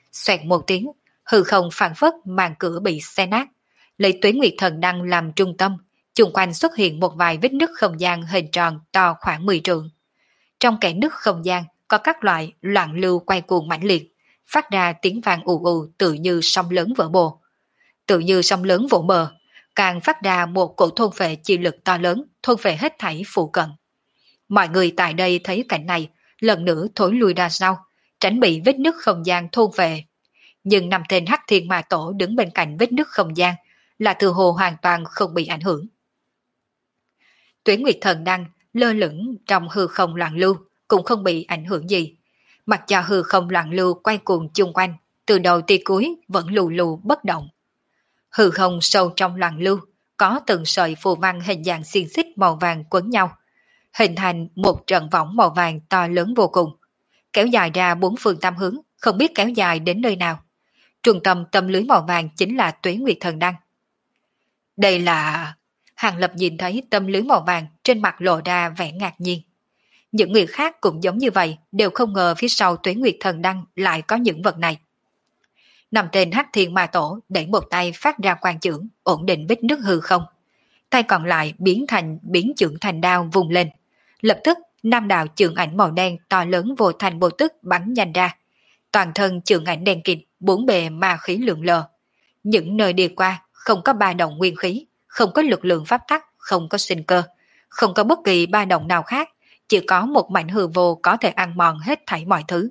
Xoẹt một tiếng, hư không phảng phất màn cửa bị xé nát, lấy Tuế Nguyệt Thần Đăng làm trung tâm, chung quanh xuất hiện một vài vết nứt không gian hình tròn to khoảng 10 trượng. Trong kẽ nứt không gian có các loại loạn lưu quay cuồng mãnh liệt, phát ra tiếng vang ù ù tự như sóng lớn vỡ bồ. Tự như sóng lớn vỗ bờ, càng phát ra một cổ thôn phệ chi lực to lớn, thôn phệ hết thảy phụ cận. Mọi người tại đây thấy cảnh này, lần nữa thối lui ra sau, tránh bị vết nứt không gian thôn phệ. Nhưng 5 tên Hắc Thiên Ma Tổ đứng bên cạnh vết nứt không gian, là từ hồ hoàn toàn không bị ảnh hưởng. Tuế Nguyệt Thần Đăng lơ lửng trong hư không loạn lưu, cũng không bị ảnh hưởng gì. Mặc cho hư không loạn lưu quay cuồng chung quanh, từ đầu tới cuối vẫn lù lù bất động. Hư không sâu trong loạn lưu, có từng sợi phù văn hình dạng xiên xích màu vàng quấn nhau, hình thành một trận võng màu vàng to lớn vô cùng, kéo dài ra 4 phương tám hướng, không biết kéo dài đến nơi nào. Trung tâm tâm lưới màu vàng chính là Tuế Nguyệt Thần Đăng. Đây là... Hàng Lập nhìn thấy tâm lưới màu vàng, trên mặt lộ ra vẻ ngạc nhiên. Những người khác cũng giống như vậy, đều không ngờ phía sau Tuế Nguyệt Thần Đăng lại có những vật này. 5 tên Hắc Thiên Ma Tổ đẩy một tay phát ra quang chưởng, ổn định vết nứt hư không. Tay còn lại biến chưởng thành đao vùng lên. Lập tức, 5 đạo chưởng ảnh màu đen to lớn vô thành vô tức bắn nhanh ra. Toàn thân chưởng ảnh đen kịt, bốn bề ma khí lượn lờ. Những nơi đi qua không có ba động nguyên khí, không có lực lượng pháp tắc, không có sinh cơ, không có bất kỳ ba động nào khác, chỉ có một mảnh hư vô có thể ăn mòn hết thảy mọi thứ.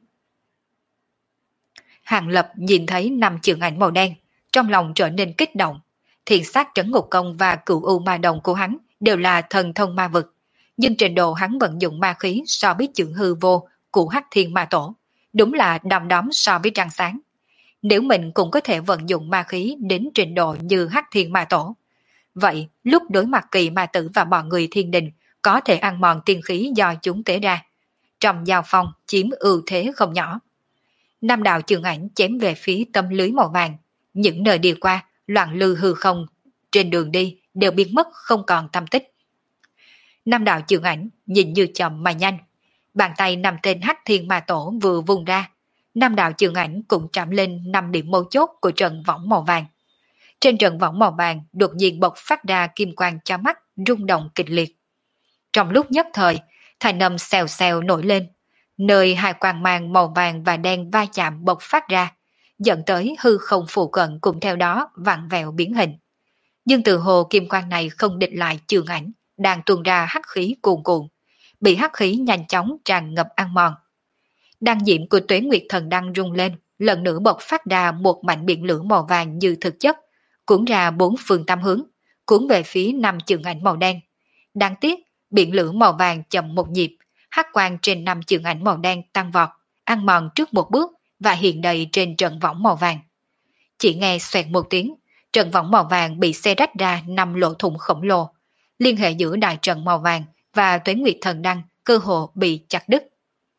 Hàng Lập nhìn thấy 5 chưởng ảnh màu đen, trong lòng trở nên kích động. Thiền sát trấn ngục công và cửu u ma đồng của hắn đều là thần thông ma vực, nhưng trình độ hắn vận dụng ma khí so với chưởng hư vô của Hắc Thiên Ma Tổ đúng là đom đóm so với trăng sáng. Nếu mình cũng có thể vận dụng ma khí đến trình độ như Hắc Thiên Ma Tổ, vậy lúc đối mặt Kỳ Ma Tử và bọn người thiên đình có thể ăn mòn tiên khí do chúng tế ra, trong giao phong chiếm ưu thế không nhỏ. 5 đạo chưởng ảnh chém về phía tâm lưới màu vàng, những nơi đi qua loạn lưu hư không trên đường đi đều biến mất không còn tăm tích. 5 đạo chưởng ảnh nhìn như chậm mà nhanh, bàn tay 5 tên Hắc Thiên Ma Tổ vừa vùng ra, 5 đạo chưởng ảnh cũng chạm lên 5 điểm mấu chốt của trận võng màu vàng. Trên trận võng màu vàng đột nhiên bộc phát ra kim quang cho mắt, rung động kịch liệt. Trong lúc nhất thời, thanh âm xèo xèo nổi lên, nơi hai quang mang màu vàng và đen va chạm bộc phát ra, dẫn tới hư không phụ cận cũng theo đó vặn vẹo biến hình. Nhưng từ hồ kim quang này không địch lại chưởng ảnh đang tuôn ra hắc khí cuồn cuộn, bị hắc khí nhanh chóng tràn ngập ăn mòn. Đăng diệm của Tuế Nguyệt Thần Đăng rung lên, lần nữa bộc phát ra một mảnh biển lửa màu vàng như thực chất, cuốn ra 4 phương tám hướng, cuốn về phía 5 chưởng ảnh màu đen. Đáng tiếc, biển lửa màu vàng chậm một nhịp, hắc quang trên 5 chưởng ảnh màu đen tăng vọt, ăn mòn trước một bước và hiện đầy trên trận võng màu vàng. Chỉ nghe xoẹt một tiếng, trận võng màu vàng bị xé rách ra 5 lỗ thủng khổng lồ, liên hệ giữa đại trận màu vàng và Tuế Nguyệt Thần Đăng cơ hồ bị chặt đứt.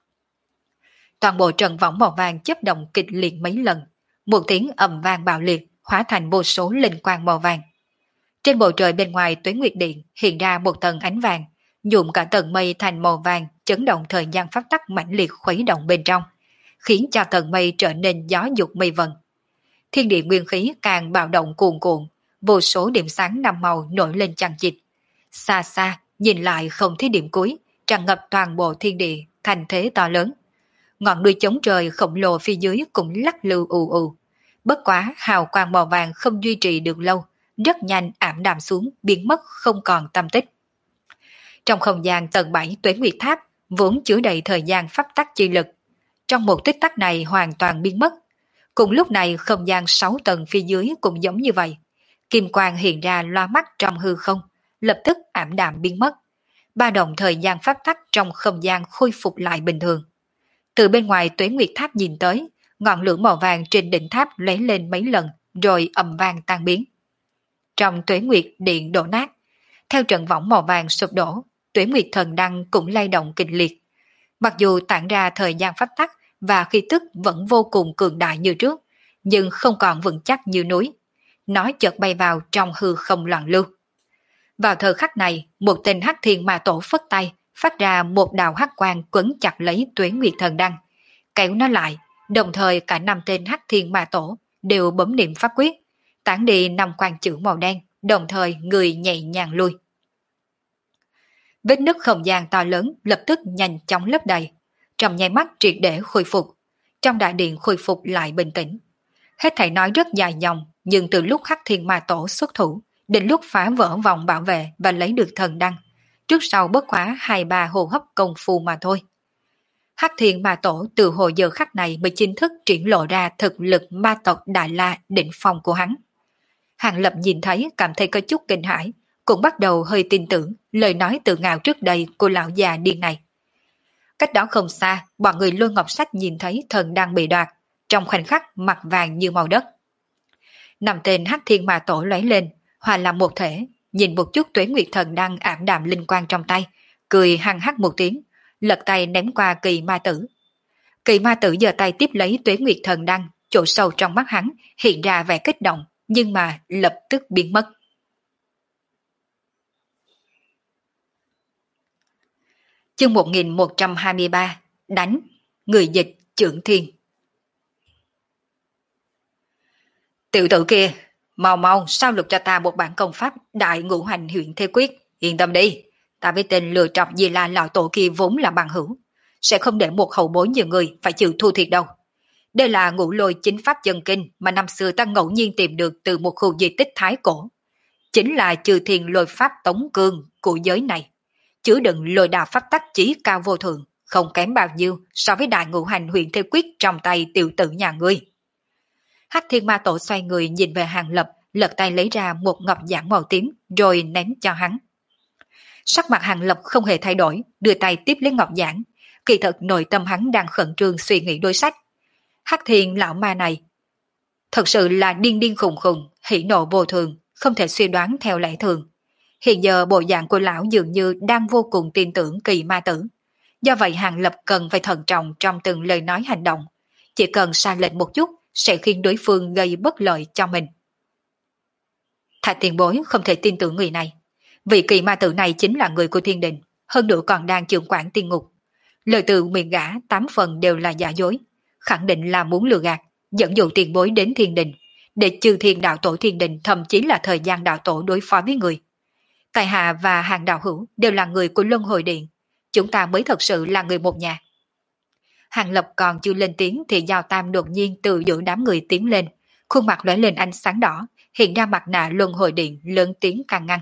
Toàn bộ trận võng màu vàng chớp động kịch liệt mấy lần, một tiếng ầm vang bạo liệt hóa thành vô số linh quang màu vàng. Trên bầu trời bên ngoài Tuế Nguyệt Điện hiện ra một tầng ánh vàng, nhuộm cả tầng mây thành màu vàng, chấn động thời gian pháp tắc mãnh liệt khuấy động bên trong, khiến cho tầng mây trở nên gió dục mây vần. Thiên địa nguyên khí càng bạo động cuồn cuộn, vô số điểm sáng năm màu nổi lên chằng chịt. Xa xa nhìn lại không thấy điểm cuối, tràn ngập toàn bộ thiên địa thành thế to lớn. Ngọn núi chống trời khổng lồ phía dưới cũng lắc lư ù ù. Bất quá hào quang màu vàng không duy trì được lâu, rất nhanh ảm đạm xuống, biến mất không còn tăm tích. Trong không gian tầng 7 Tuế Nguyệt Tháp vốn chứa đầy thời gian pháp tắc chi lực, trong một tích tắc này hoàn toàn biến mất. Cùng lúc này không gian 6 tầng phía dưới cũng giống như vậy. Kim quang hiện ra loa mắt trong hư không, lập tức ảm đạm biến mất. Ba động thời gian pháp tắc trong không gian khôi phục lại bình thường. Từ bên ngoài Tuế Nguyệt Tháp nhìn tới, ngọn lửa màu vàng trên đỉnh tháp lóe lên mấy lần rồi ầm vang tan biến. Trong Tuế Nguyệt Điện đổ nát, theo trận võng màu vàng sụp đổ, Tuế Nguyệt Thần Đăng cũng lay động kịch liệt. Mặc dù tản ra thời gian pháp tắc và khí tức vẫn vô cùng cường đại như trước, nhưng không còn vững chắc như núi. Nó chợt bay vào trong hư không loạn lưu. Vào thời khắc này, một tên Hắc Thiên Ma Tổ phất tay, phát ra một đạo hắc quang quấn chặt lấy Tuế Nguyệt Thần Đăng, kéo nó lại, Đồng thời cả 5 tên Hắc Thiên Ma Tổ đều bấm niệm pháp quyết, tản đi 5 quan chữ màu đen, đồng thời người nhẹ nhàng lui. Vết nứt không gian to lớn lập tức nhanh chóng lấp đầy, trong nháy mắt triệt để khôi phục. Trong đại điện khôi phục lại bình tĩnh. Hết thảy nói rất dài dòng, nhưng từ lúc Hắc Thiên Ma Tổ xuất thủ, đến lúc phá vỡ vòng bảo vệ và lấy được thần đăng, trước sau bất quá 2-3 hô hấp công phu mà thôi. Hắc Thiên Ma Tổ từ hồi giờ khắc này mới chính thức triển lộ ra thực lực ma tộc Đại La đỉnh phong của hắn. Hàng Lập nhìn thấy cảm thấy có chút kinh hãi, cũng bắt đầu hơi tin tưởng lời nói tự ngạo trước đây của lão già điên này. Cách đó không xa, bọn người Lôi Ngọc Sách nhìn thấy thần đang bị đoạt, trong khoảnh khắc mặt vàng như màu đất. 5 tên Hắc Thiên Ma Tổ lóe lên, hòa làm một thể, nhìn một chút Tuế Nguyệt thần đang ảm đạm linh quang trong tay, cười hăng hắc một tiếng, lật tay ném qua Kỳ Ma Tử. Kỳ Ma Tử giơ tay tiếp lấy Tuế Nguyệt thần đăng, chỗ sâu trong mắt hắn hiện ra vẻ kích động, nhưng mà lập tức biến mất. Chương 1123, đánh, người dịch Chưởng Thiên. Tiểu tử kia, mau mau sao lục cho ta một bản công pháp Đại Ngũ Hành Huyện Thế Quyết, yên tâm đi, ta với tên lừa trọc Di La lão tổ kia vốn là bằng hữu, sẽ không để một hậu bối như người phải chịu thua thiệt đâu. Đây là Ngũ Lôi Chính Pháp Chân Kinh mà năm xưa ta ngẫu nhiên tìm được từ một khu di tích thái cổ, chính là Chư Thiên Lôi Pháp Tống Cương của giới này, chứa đựng lôi đạo pháp tắc chí cao vô thượng, không kém bao nhiêu so với Đại Ngũ Hành Huyện Thế Quyết trong tay tiểu tử nhà ngươi. Hắc Thiên Ma Tổ xoay người nhìn về Hàng Lập, lật tay lấy ra một ngọc giản màu tím rồi ném cho hắn. Sắc mặt Hàng Lập không hề thay đổi, đưa tay tiếp lấy ngọc giản. Kỳ thực nội tâm hắn đang khẩn trương suy nghĩ đối sách. Hắc Thiên lão ma này thật sự là điên điên khùng khùng, hỉ nộ vô thường, không thể suy đoán theo lẽ thường. Hiện giờ bộ dạng của lão dường như đang vô cùng tin tưởng Kỳ Ma Tử. Do vậy Hàng Lập cần phải thận trọng trong từng lời nói hành động. Chỉ cần sai lệch một chút sẽ khiến đối phương gây bất lợi cho mình. Thạch tiền bối không thể tin tưởng người này. Vị Kỳ Ma Tử này chính là người của thiên đình, hơn nữa còn đang trưởng quản tiên ngục. Lời từ miệng gã 8 phần đều là giả dối, khẳng định là muốn lừa gạt, dẫn dụ tiền bối đến thiên đình, để Chư Thiên đạo tổ thiên đình thậm chí là thời gian đạo tổ đối phó với người. Tài Hạ và Hàng đạo hữu đều là người của Luân Hồi Điện, chúng ta mới thật sự là người một nhà. Hàng Lập còn chưa lên tiếng thì Giao Tam đột nhiên từ giữa đám người tiến lên, khuôn mặt lóe lên ánh sáng đỏ, hiện ra mặt nạ Luân Hồi Điện lớn tiếng can ngăn.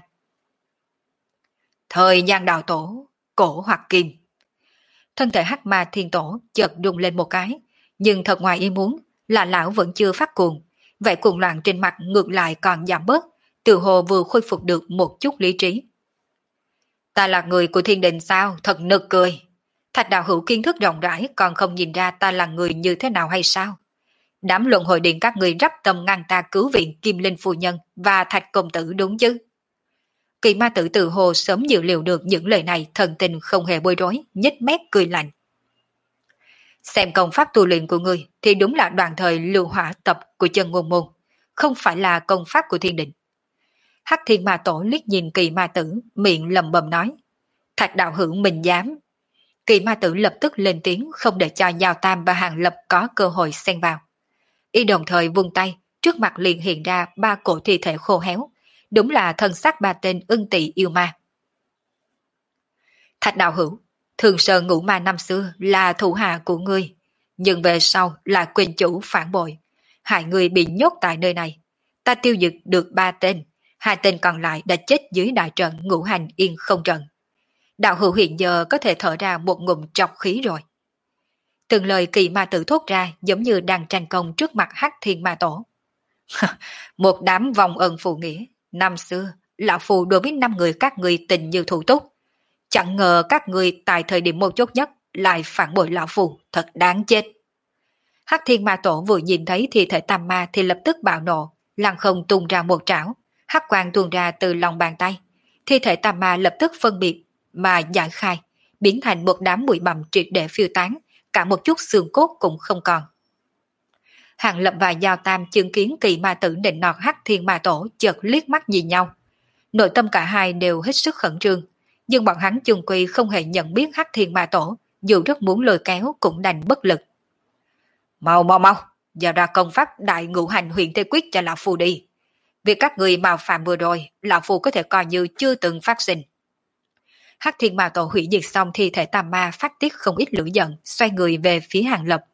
Thời gian đạo tổ, cổ hoặc kim. Thân thể Hắc Ma Thiên Tổ chợt rung lên một cái, nhưng thật ngoài ý muốn là lão vẫn chưa phát cuồng, vẻ cuồng loạn trên mặt ngược lại còn giảm bớt, từ hồ vừa khôi phục được một chút lý trí. Ta là người của thiên đình sao, thật nực cười. Thạch đạo hữu kiến thức rộng rãi còn không nhìn ra ta là người như thế nào hay sao? Đám Luân Hồi Điện các người rắp tâm ngăn ta cứu viện Kim Linh phu nhân và Thạch công tử đúng chứ? Kỳ Ma Tử từ hồ sớm dự liệu được những lời này, thần tình không hề bối rối, nhếch mép cười lạnh. Xem công pháp tu luyện của ngươi thì đúng là đoạn thời lưu hỏa tập của chân ngôn môn, không phải là công pháp của thiên định. Hắc Thiên Ma Tổ liếc nhìn Kỳ Ma Tử, miệng lầm bầm nói. Thạch đạo hữu mình dám. Kỳ Ma Tử lập tức lên tiếng không để cho Giao Tam và Hàng Lập có cơ hội xen vào. Y đồng thời vung tay, trước mặt liền hiện ra 3 cổ thi thể khô héo, đúng là thân xác 3 tên ưng tỵ yêu ma. Thạch đạo hữu, Thường Sơn Ngũ Ma năm xưa là thủ hạ của ngươi, nhưng về sau là quyền chủ phản bội, hại người bị nhốt tại nơi này. Ta tiêu diệt được 3 tên, 2 tên còn lại đã chết dưới đại trận Ngũ Hành Yên Không Trận. Đạo hữu hiện giờ có thể thở ra một ngụm trọc khí rồi. Từng lời Kỳ Ma Tử thốt ra giống như đang tranh công trước mặt Hắc Thiên Ma Tổ. Một đám vòng ân phụ nghĩa, năm xưa lão phù đối với 5 người các ngươi tình như thủ túc. Chẳng ngờ các ngươi tại thời điểm mấu chốt nhất lại phản bội lão phù, thật đáng chết. Hắc Thiên Ma Tổ vừa nhìn thấy thi thể tam ma thì lập tức bạo nộ, lăng không tung ra một trảo, hắc quang tuôn ra từ lòng bàn tay. Thi thể tam ma lập tức phân biệt mà giải khai, biến thành một đám bụi bặm triệt để phiêu tán, cả một chút xương cốt cũng không còn. Hàng Lập và Giao Tam chứng kiến Kỳ Ma Tử định nọt Hắc Thiên Ma Tổ chợt liếc mắt nhìn nhau. Nội tâm cả hai đều hết sức khẩn trương, nhưng bọn hắn chung quy không hề nhận biết Hắc Thiên Ma Tổ, dù rất muốn lôi kéo cũng đành bất lực. Mau mau mau, giờ ra công pháp đại ngũ hành huyền thế quyết cho lão phu đi. Việc các người mạo phạm vừa rồi, lão phu có thể coi như chưa từng phát sinh. Hắc Thiên Ma Tổ hủy diệt xong thi thể tà ma phát tiết không ít lửa giận, xoay người về phía Hàng Lập.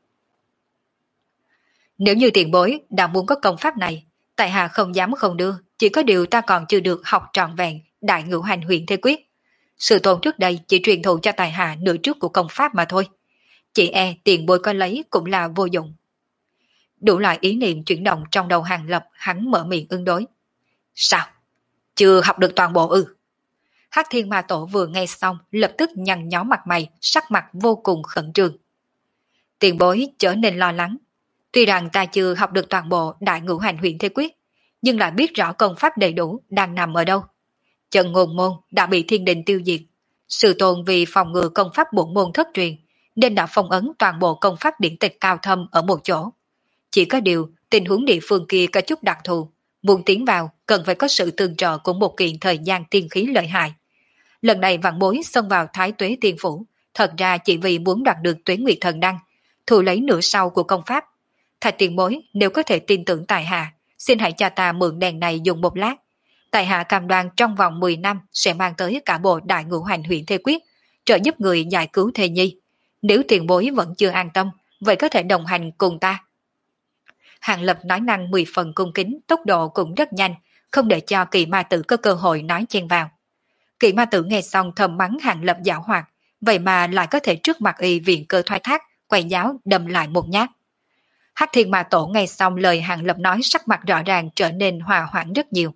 Nếu như tiền bối đã muốn có công pháp này, tại hạ không dám không đưa, chỉ có điều ta còn chưa được học trọn vẹn đại ngũ hành huyền thế quyết. Sự tôn trước đây chỉ truyền thụ cho tại hạ nửa trước của công pháp mà thôi. Chỉ e tiền bối có lấy cũng là vô dụng. Đủ loại ý niệm chuyển động trong đầu Hàng Lập, hắn mở miệng ứng đối. Sao? Chưa học được toàn bộ ư? Hắc Thiên Ma Tổ vừa nghe xong lập tức nhăn nhó mặt mày, sắc mặt vô cùng khẩn trương. Tiền bối trở nên lo lắng. Tuy rằng ta chưa học được toàn bộ đại ngũ hành huyền thế quyết, nhưng lại biết rõ công pháp đầy đủ đang nằm ở đâu. Chân Ngôn môn đã bị thiên đình tiêu diệt. Sự tồn vì phòng ngừa công pháp bổn môn thất truyền, nên đã phong ấn toàn bộ công pháp điển tịch cao thâm ở một chỗ. Chỉ có điều tình huống địa phương kia có chút đặc thù, muốn tiến vào cần phải có sự tương trợ của một kiện thời gian tiên khí lợi hại. Lần này vạn bối xông vào Thái Tuế Tiên Phủ, thật ra chỉ vì muốn đoạt được Tuế Nguyệt Thần Đăng, thu lấy nửa sau của công pháp. Thạch tiền bối, nếu có thể tin tưởng tại hạ, xin hãy cho ta mượn đèn này dùng một lát. Tại hạ cam đoan trong vòng 10 năm sẽ mang tới cả bộ đại ngũ hành huyền thế quyết, trợ giúp người giải cứu thê nhi. Nếu tiền bối vẫn chưa an tâm, vậy có thể đồng hành cùng ta. Hàng Lập nói năng 10 phần cung kính, tốc độ cũng rất nhanh, không để cho Kỳ Ma Tử có cơ hội nói chen vào. Kỳ Ma Tử nghe xong thầm mắng Hàng Lập giảo hoạt, vậy mà lại có thể trước mặt y viện cơ thoái thác, quay giáo đâm lại một nhát. Hắc Thiên Ma Tổ nghe xong lời Hàng Lập nói, sắc mặt rõ ràng trở nên hòa hoãn rất nhiều.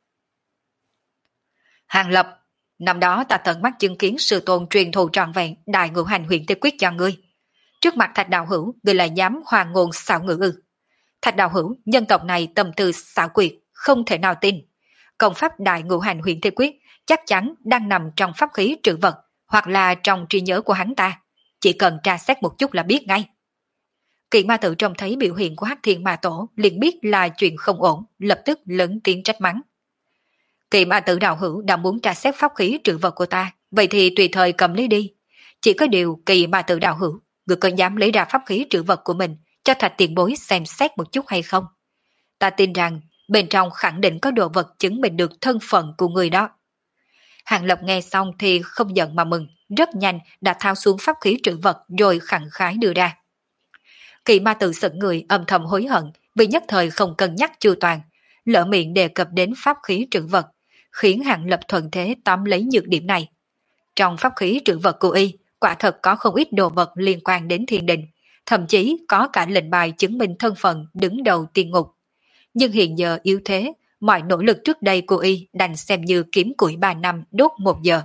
Hàng Lập, năm đó ta tận mắt chứng kiến sư tôn truyền thụ trọn vẹn đại ngũ hành huyền thế quyết cho ngươi. Trước mặt Thạch Đạo Hữu, ngươi lại dám hoàng ngôn xảo ngữ ư? Thạch Đạo Hữu, nhân tộc này tâm tư xảo quyệt, không thể nào tin. Công pháp đại ngũ hành huyền thế quyết chắc chắn đang nằm trong pháp khí trữ vật, hoặc là trong trí nhớ của hắn ta. Chỉ cần tra xét một chút là biết ngay. Kỳ Ma Tử trông thấy biểu hiện của Hắc Thiên Ma Tổ liền biết là chuyện không ổn, lập tức lớn tiếng trách mắng. Kỳ Ma Tử đạo hữu đã muốn tra xét pháp khí trữ vật của ta, vậy thì tùy thời cầm lấy đi. Chỉ có điều Kỳ Ma Tử đạo hữu, người có dám lấy ra pháp khí trữ vật của mình cho Thạch tiền bối xem xét một chút hay không? Ta tin rằng bên trong khẳng định có đồ vật chứng minh được thân phận của người đó. Hàng Lập nghe xong thì không giận mà mừng, rất nhanh đã thao xuống pháp khí trữ vật rồi khẳng khái đưa ra. Kỳ Ma Tử sững người âm thầm hối hận vì nhất thời không cân nhắc chu toàn, lỡ miệng đề cập đến pháp khí trữ vật, khiến Hàng Lập thuận thế tóm lấy nhược điểm này. Trong pháp khí trữ vật của y, quả thật có không ít đồ vật liên quan đến thiên đình, thậm chí có cả lệnh bài chứng minh thân phận đứng đầu tiên ngục. Nhưng hiện giờ yếu thế, mọi nỗ lực trước đây của y đành xem như kiếm củi 3 năm đốt 1 giờ.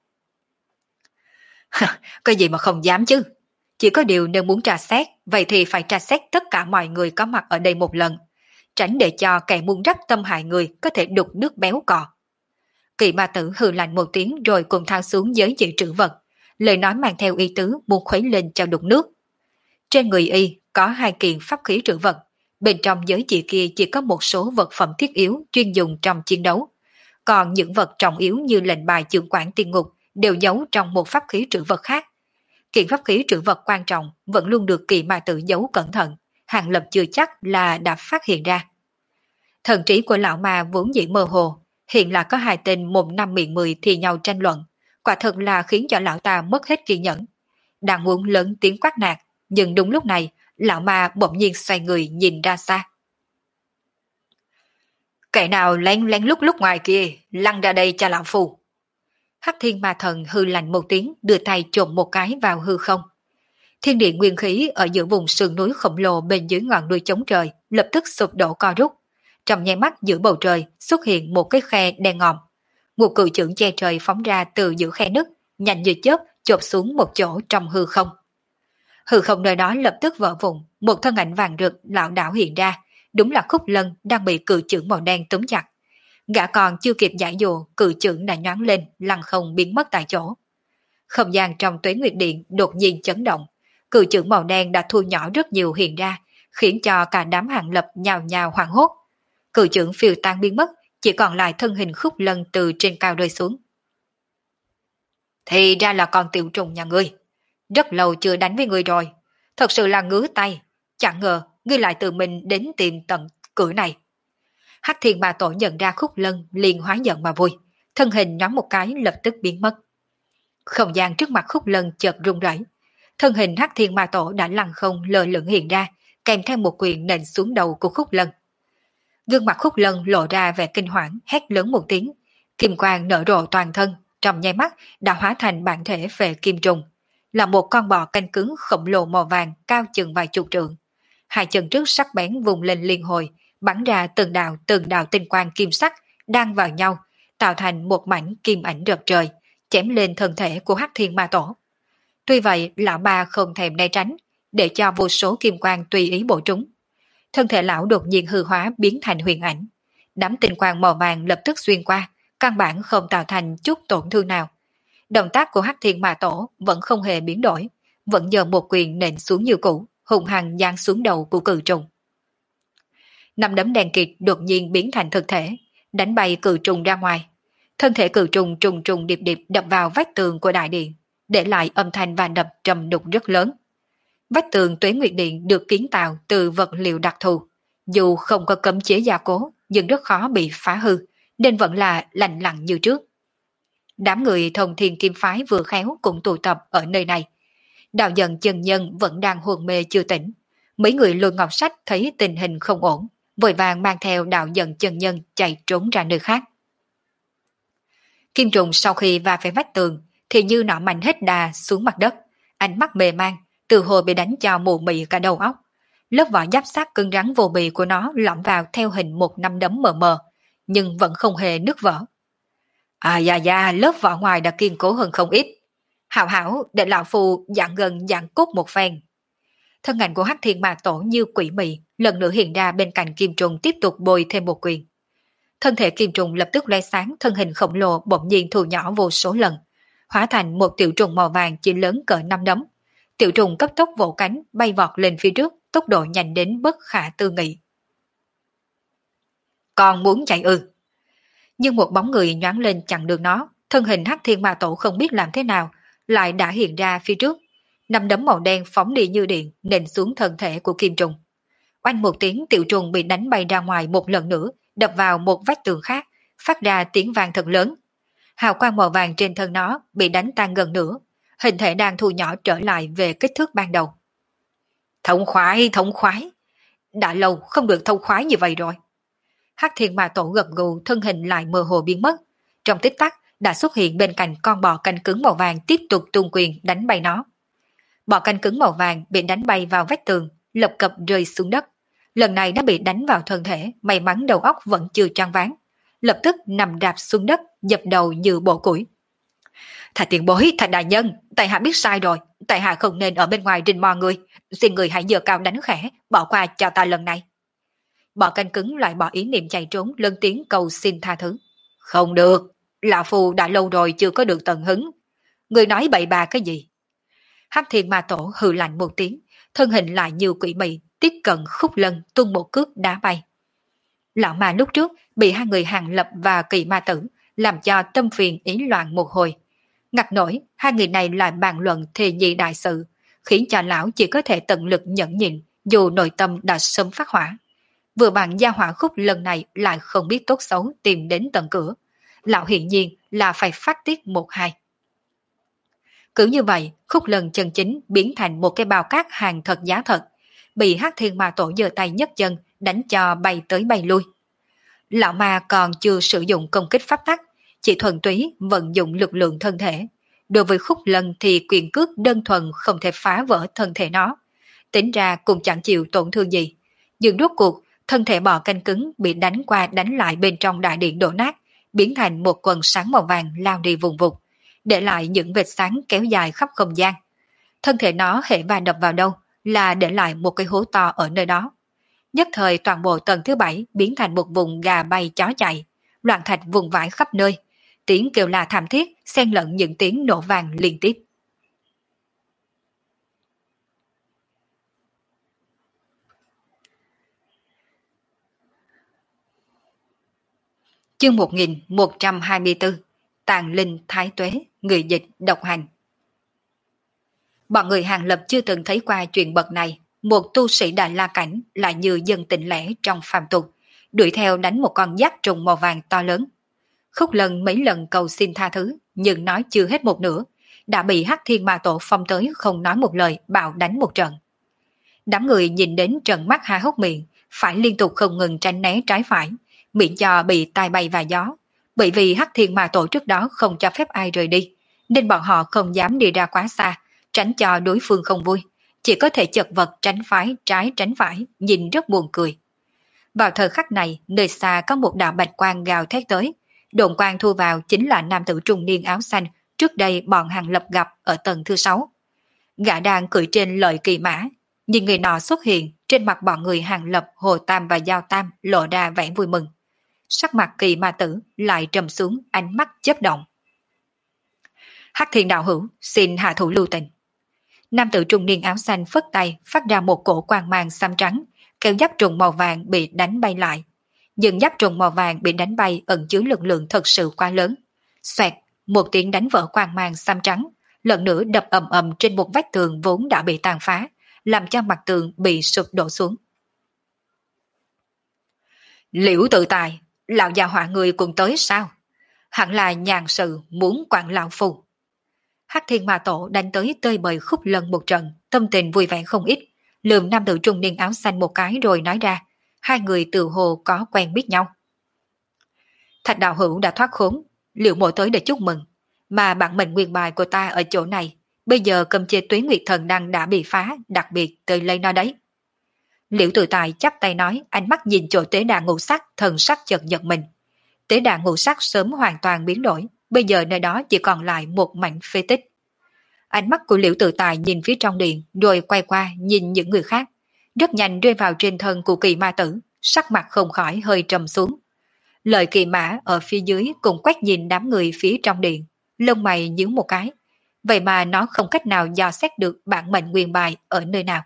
Cái gì mà không dám chứ? Chỉ có điều nếu muốn tra xét, vậy thì phải tra xét tất cả mọi người có mặt ở đây một lần, tránh để cho kẻ muốn rắc tâm hại người có thể đục nước béo cò. Kỳ Ma Tử hừ lạnh một tiếng rồi cùng thao xuống giới chỉ trữ vật, lời nói mang theo ý tứ muốn khuấy lên cho đục nước. Trên người y có 2 kiện pháp khí trữ vật, bên trong giới chỉ kia chỉ có một số vật phẩm thiết yếu chuyên dùng trong chiến đấu, còn những vật trọng yếu như lệnh bài chưởng quản tiên ngục đều giấu trong một pháp khí trữ vật khác. Kiện pháp khí trữ vật quan trọng vẫn luôn được Kỳ Ma Tử giấu cẩn thận, Hàng Lập chưa chắc là đã phát hiện ra. Thần trí của lão ma vốn dĩ mơ hồ, hiện là có 2 tên mồm 5 miệng 10 thì nhau tranh luận, quả thật là khiến cho lão ta mất hết kiên nhẫn. Đang muốn lớn tiếng quát nạt, nhưng đúng lúc này, lão ma bỗng nhiên xoay người nhìn ra xa. Kẻ nào lén lén lúc lúc ngoài kia, lăn ra đây cho lão phù. Hắc Thiên Ma Thần hư lạnh một tiếng, đưa tay trộn một cái vào hư không. Thiên địa nguyên khí ở giữa vùng sườn núi khổng lồ bên dưới ngọn núi chống trời lập tức sụp đổ co rút. Trong nháy mắt giữa bầu trời xuất hiện một cái khe đen ngòm. Một cự chưởng che trời phóng ra từ giữa khe nứt, nhanh như chớp chộp xuống một chỗ trong hư không. Hư không nơi đó lập tức vỡ vụn, một thân ảnh vàng rực lảo đảo hiện ra, đúng là Khúc Lân đang bị cự chưởng màu đen túm chặt. Gã còn chưa kịp giải dụ, cự chưởng đã nhoáng lên, lăn không biến mất tại chỗ. Không gian trong Tuế Nguyệt Điện đột nhiên chấn động, cự chưởng màu đen đã thu nhỏ rất nhiều hiện ra, khiến cho cả đám Hàng Lập nhào nhào hoảng hốt. Cự chưởng phiêu tan biến mất, chỉ còn lại thân hình Khúc Lân từ trên cao rơi xuống. Thì ra là con tiểu trùng nhà ngươi, rất lâu chưa đánh với ngươi rồi, thật sự là ngứa tay, chẳng ngờ ngươi lại tự mình đến tìm tận cửa này. Hắc Thiên Ma Tổ nhận ra Khúc Lân liền hóa giận mà vui, thân hình nhoáng một cái lập tức biến mất. Không gian trước mặt Khúc Lân chợt rung rẩy, thân hình Hắc Thiên Ma Tổ đã lăng không lơ lửng hiện ra, kèm theo một quyền nện xuống đầu của Khúc Lân. Gương mặt Khúc Lân lộ ra vẻ kinh hoảng, hét lớn một tiếng, kim quang nở rộ toàn thân, trong nháy mắt đã hóa thành bản thể về kim trùng, là một con bò canh cứng khổng lồ màu vàng cao chừng vài chục trượng. Hai chân trước sắc bén vùng lên liên hồi, bắn ra từng đạo tinh quang kim sắc đang vào nhau, tạo thành một mảnh kim ảnh rợp trời, chém lên thân thể của Hắc Thiên Ma Tổ. Tuy vậy, lão ba không thèm né tránh, để cho vô số kim quang tùy ý bổ trúng. Thân thể lão đột nhiên hư hóa biến thành huyền ảnh. Đám tinh quang màu vàng lập tức xuyên qua, căn bản không tạo thành chút tổn thương nào. Động tác của Hắc Thiên Ma Tổ vẫn không hề biến đổi, vẫn giờ một quyền nện xuống như cũ, hùng hăng giáng xuống đầu của cự trùng. Năm đấm đen kịt đột nhiên biến thành thực thể, đánh bay cự trùng ra ngoài. Thân thể cự trùng trùng trùng điệp điệp đập vào vách tường của đại điện, để lại âm thanh va đập trầm đục rất lớn. Vách tường Tuế Nguyệt Điện được kiến tạo từ vật liệu đặc thù, dù không có cấm chế gia cố, nhưng rất khó bị phá hư, nên vẫn là lành lặn như trước. Đám người Thông Thiên Kim Phái vừa khéo cũng tụ tập ở nơi này. Đạo Dần chân nhân vẫn đang hôn mê chưa tỉnh. Mấy người Lôi Ngọc Sách thấy tình hình không ổn, vội vàng mang theo Đạo Dần chân nhân chạy trốn ra nơi khác. Kim trùng sau khi va phải vách tường thì như nọ mạnh hết đà xuống mặt đất, ánh mắt mê man, từ hồi bị đánh cho mù mị cả đầu óc. Lớp vỏ giáp sắt cứng rắn vô bì của nó lõm vào theo hình một nắm đấm mờ mờ, nhưng vẫn không hề nứt vỡ. À da, lớp vỏ ngoài đã kiên cố hơn không ít. Hảo hảo để lão phù dạng gần dạng cốt một phen. Thân ảnh của Hắc Thiên Ma Tổ như quỷ mị lần nữa hiện ra bên cạnh kim trùng, tiếp tục bồi thêm một quyền. Thân thể kim trùng lập tức lóe sáng, thân hình khổng lồ bỗng nhiên thu nhỏ vô số lần, hóa thành một tiểu trùng màu vàng chỉ lớn cỡ năm đấm. Tiểu trùng cấp tốc vỗ cánh bay vọt lên phía trước, tốc độ nhanh đến bất khả tư nghị. Còn muốn chạy ư? Nhưng một bóng người nhoáng lên chặn đường nó, thân hình Hắc Thiên Ma Tổ không biết làm thế nào, lại đã hiện ra phía trước. Năm đấm màu đen phóng đi như điện, nện xuống thân thể của kim trùng. Oanh một tiếng, tiểu trùng bị đánh bay ra ngoài một lần nữa, đập vào một vách tường khác, phát ra tiếng vang thật lớn. Hào quang màu vàng trên thân nó bị đánh tan gần nửa, hình thể đang thu nhỏ trở lại về kích thước ban đầu. Thống khoái, đã lâu không được thông khoái như vậy rồi. Hắc Thiên Ma Tổ gật gù, thân hình lại mơ hồ biến mất. Trong tích tắc đã xuất hiện bên cạnh con bò canh cứng màu vàng, tiếp tục tung quyền đánh bay nó. Bò canh cứng màu vàng bị đánh bay vào vách tường, lập cập rơi xuống đất. Lần này nó bị đánh vào thân thể, may mắn đầu óc vẫn chưa choáng váng, lập tức nằm rạp xuống đất, dập đầu như bộ củi. Thà tiền bối, thà đại nhân, tại hạ biết sai rồi, tại hạ không nên ở bên ngoài rình mò người, xin người hãy giơ cao đánh khẽ, bỏ qua cho ta lần này. Bò canh cứng lại bỏ ý niệm chạy trốn, lớn tiếng cầu xin tha thứ. Không được, lão phu đã lâu rồi chưa có được tận hứng. Người nói bậy bạ cái gì? Hắc Thiên Ma Tổ hừ lạnh một tiếng, thân hình lại như quỷ mị, tiếp cận Khúc Lân tung một cước đá bay. Lão ma lúc trước bị hai người Hàng Lập và Kỳ Ma Tử làm cho tâm phiền ý loạn một hồi. Ngặt nổi, hai người này lại bàn luận thề nhị đại sự, khiến cho lão chỉ có thể tận lực nhẫn nhịn, dù nội tâm đã sớm phát hỏa. Vừa bạn gia hỏa Khúc lần này lại không biết tốt xấu tìm đến tận cửa. Lão hiển nhiên là phải phát tiết một hai. Cứ như vậy, Khúc Lân chân chính biến thành một cái bao cát hàng thật giá thật, bị Hắc Thiên Ma Tổ giơ tay nhấc chân đánh cho bay tới bay lui. Lão ma còn chưa sử dụng công kích pháp tắc, chỉ thuần túy vận dụng lực lượng thân thể. Đối với Khúc Lân thì quyền cước đơn thuần không thể phá vỡ thân thể nó, tính ra cũng chẳng chịu tổn thương gì. Nhưng rốt cuộc, thân thể bò canh cứng bị đánh qua đánh lại bên trong đại điện đổ nát, biến thành một quần sáng màu vàng lao đi vùng vụt, để lại những vệt sáng kéo dài khắp không gian. Thân thể nó hễ va đập vào đâu là để lại một cái hố to ở nơi đó. Nhất thời toàn bộ tầng thứ 7 biến thành một vùng gà bay chó chạy, loạn thạch vùng vãi khắp nơi, tiếng kêu la thảm thiết xen lẫn những tiếng nổ vàng liên tiếp. Chương 1124, Tàn Linh Thái Tuế, người dịch độc hành. Bọn người Hàng Lập chưa từng thấy qua chuyện bậc này, một tu sĩ Đại La Cảnh lại như dân tịnh lẻ trong phàm tục, đuổi theo đánh một con giáp trùng màu vàng to lớn. Khúc Lân mấy lần cầu xin tha thứ, nhưng nói chưa hết một nửa, đã bị Hắc Thiên Ma Tổ phong tới không nói một lời, bạo đánh một trận. Đám người nhìn đến trận mắt há hốc miệng, phải liên tục không ngừng tránh né trái phải, miễn cho bị tai bay và gió. Bởi vì Hắc Thiên Ma Tổ trước đó không cho phép ai rời đi, nên bọn họ không dám đi ra quá xa, tránh cho đối phương không vui. Chỉ có thể chật vật tránh phải, trái tránh phải, nhìn rất buồn cười. Vào thời khắc này, nơi xa có một đạo bạch quang gào thét tới. Đồn quang thu vào chính là nam tử trung niên áo xanh, trước đây bọn Hàng Lập gặp ở tầng thứ 6. Gã đang cưỡi trên lợi kỳ mã, nhìn người nọ xuất hiện, trên mặt bọn người Hàng Lập, Hồ Tam và Giao Tam lộ ra vẻ vui mừng. Sắc mặt Kỳ Ma Tử lại trầm xuống, ánh mắt chớp động. Hắc Thiên đạo hữu, xin hạ thủ lưu tình. Nam tử trung niên áo xanh phất tay, phát ra một cổ quang mang xám trắng, kéo giáp trùng màu vàng bị đánh bay lại. Nhưng giáp trùng màu vàng bị đánh bay ẩn chứa lực lượng thật sự quá lớn. Xoẹt, một tiếng đánh vỡ quang mang xám trắng, lần nữa đập ầm ầm trên một vách tường vốn đã bị tàn phá, làm cho mặt tường bị sụp đổ xuống. Liễu Tự Tài, lão già họa người cùng tới sao? Hẳn là nhàn sự muốn quản lão phù. Hắc Thiên Ma Tổ đánh tới tơi bời Khúc Lân một trận, tâm tình vui vẻ không ít, lườm nam tử trung niên áo xanh một cái rồi nói ra, hai người tự hồ có quen biết nhau. Thạch đạo hữu đã thoát khốn, Liễu mộ tới để chúc mừng, mà bản mệnh nguyên bài của ta ở chỗ này, bây giờ cầm chế Tuế Nguyệt Thần Đăng đã bị phá, đặc biệt tới lấy nó đấy. Liễu Tự Tài chắp tay nói, ánh mắt nhìn chỗ tế đàn ngũ sắc, thần sắc chợt giật mình. Tế đàn ngũ sắc sớm hoàn toàn biến đổi, bây giờ nơi đó chỉ còn lại một mảnh phế tích. Ánh mắt của Liễu Tự Tài nhìn phía trong điện, rồi quay qua nhìn những người khác, rất nhanh rơi vào trên thân của Kỳ Ma Tử, sắc mặt không khỏi hơi trầm xuống. Lời Kỳ Mã ở phía dưới cũng quét nhìn đám người phía trong điện, lông mày nhíu một cái, vậy mà nó không cách nào dò xét được bản mệnh nguyên bài ở nơi nào.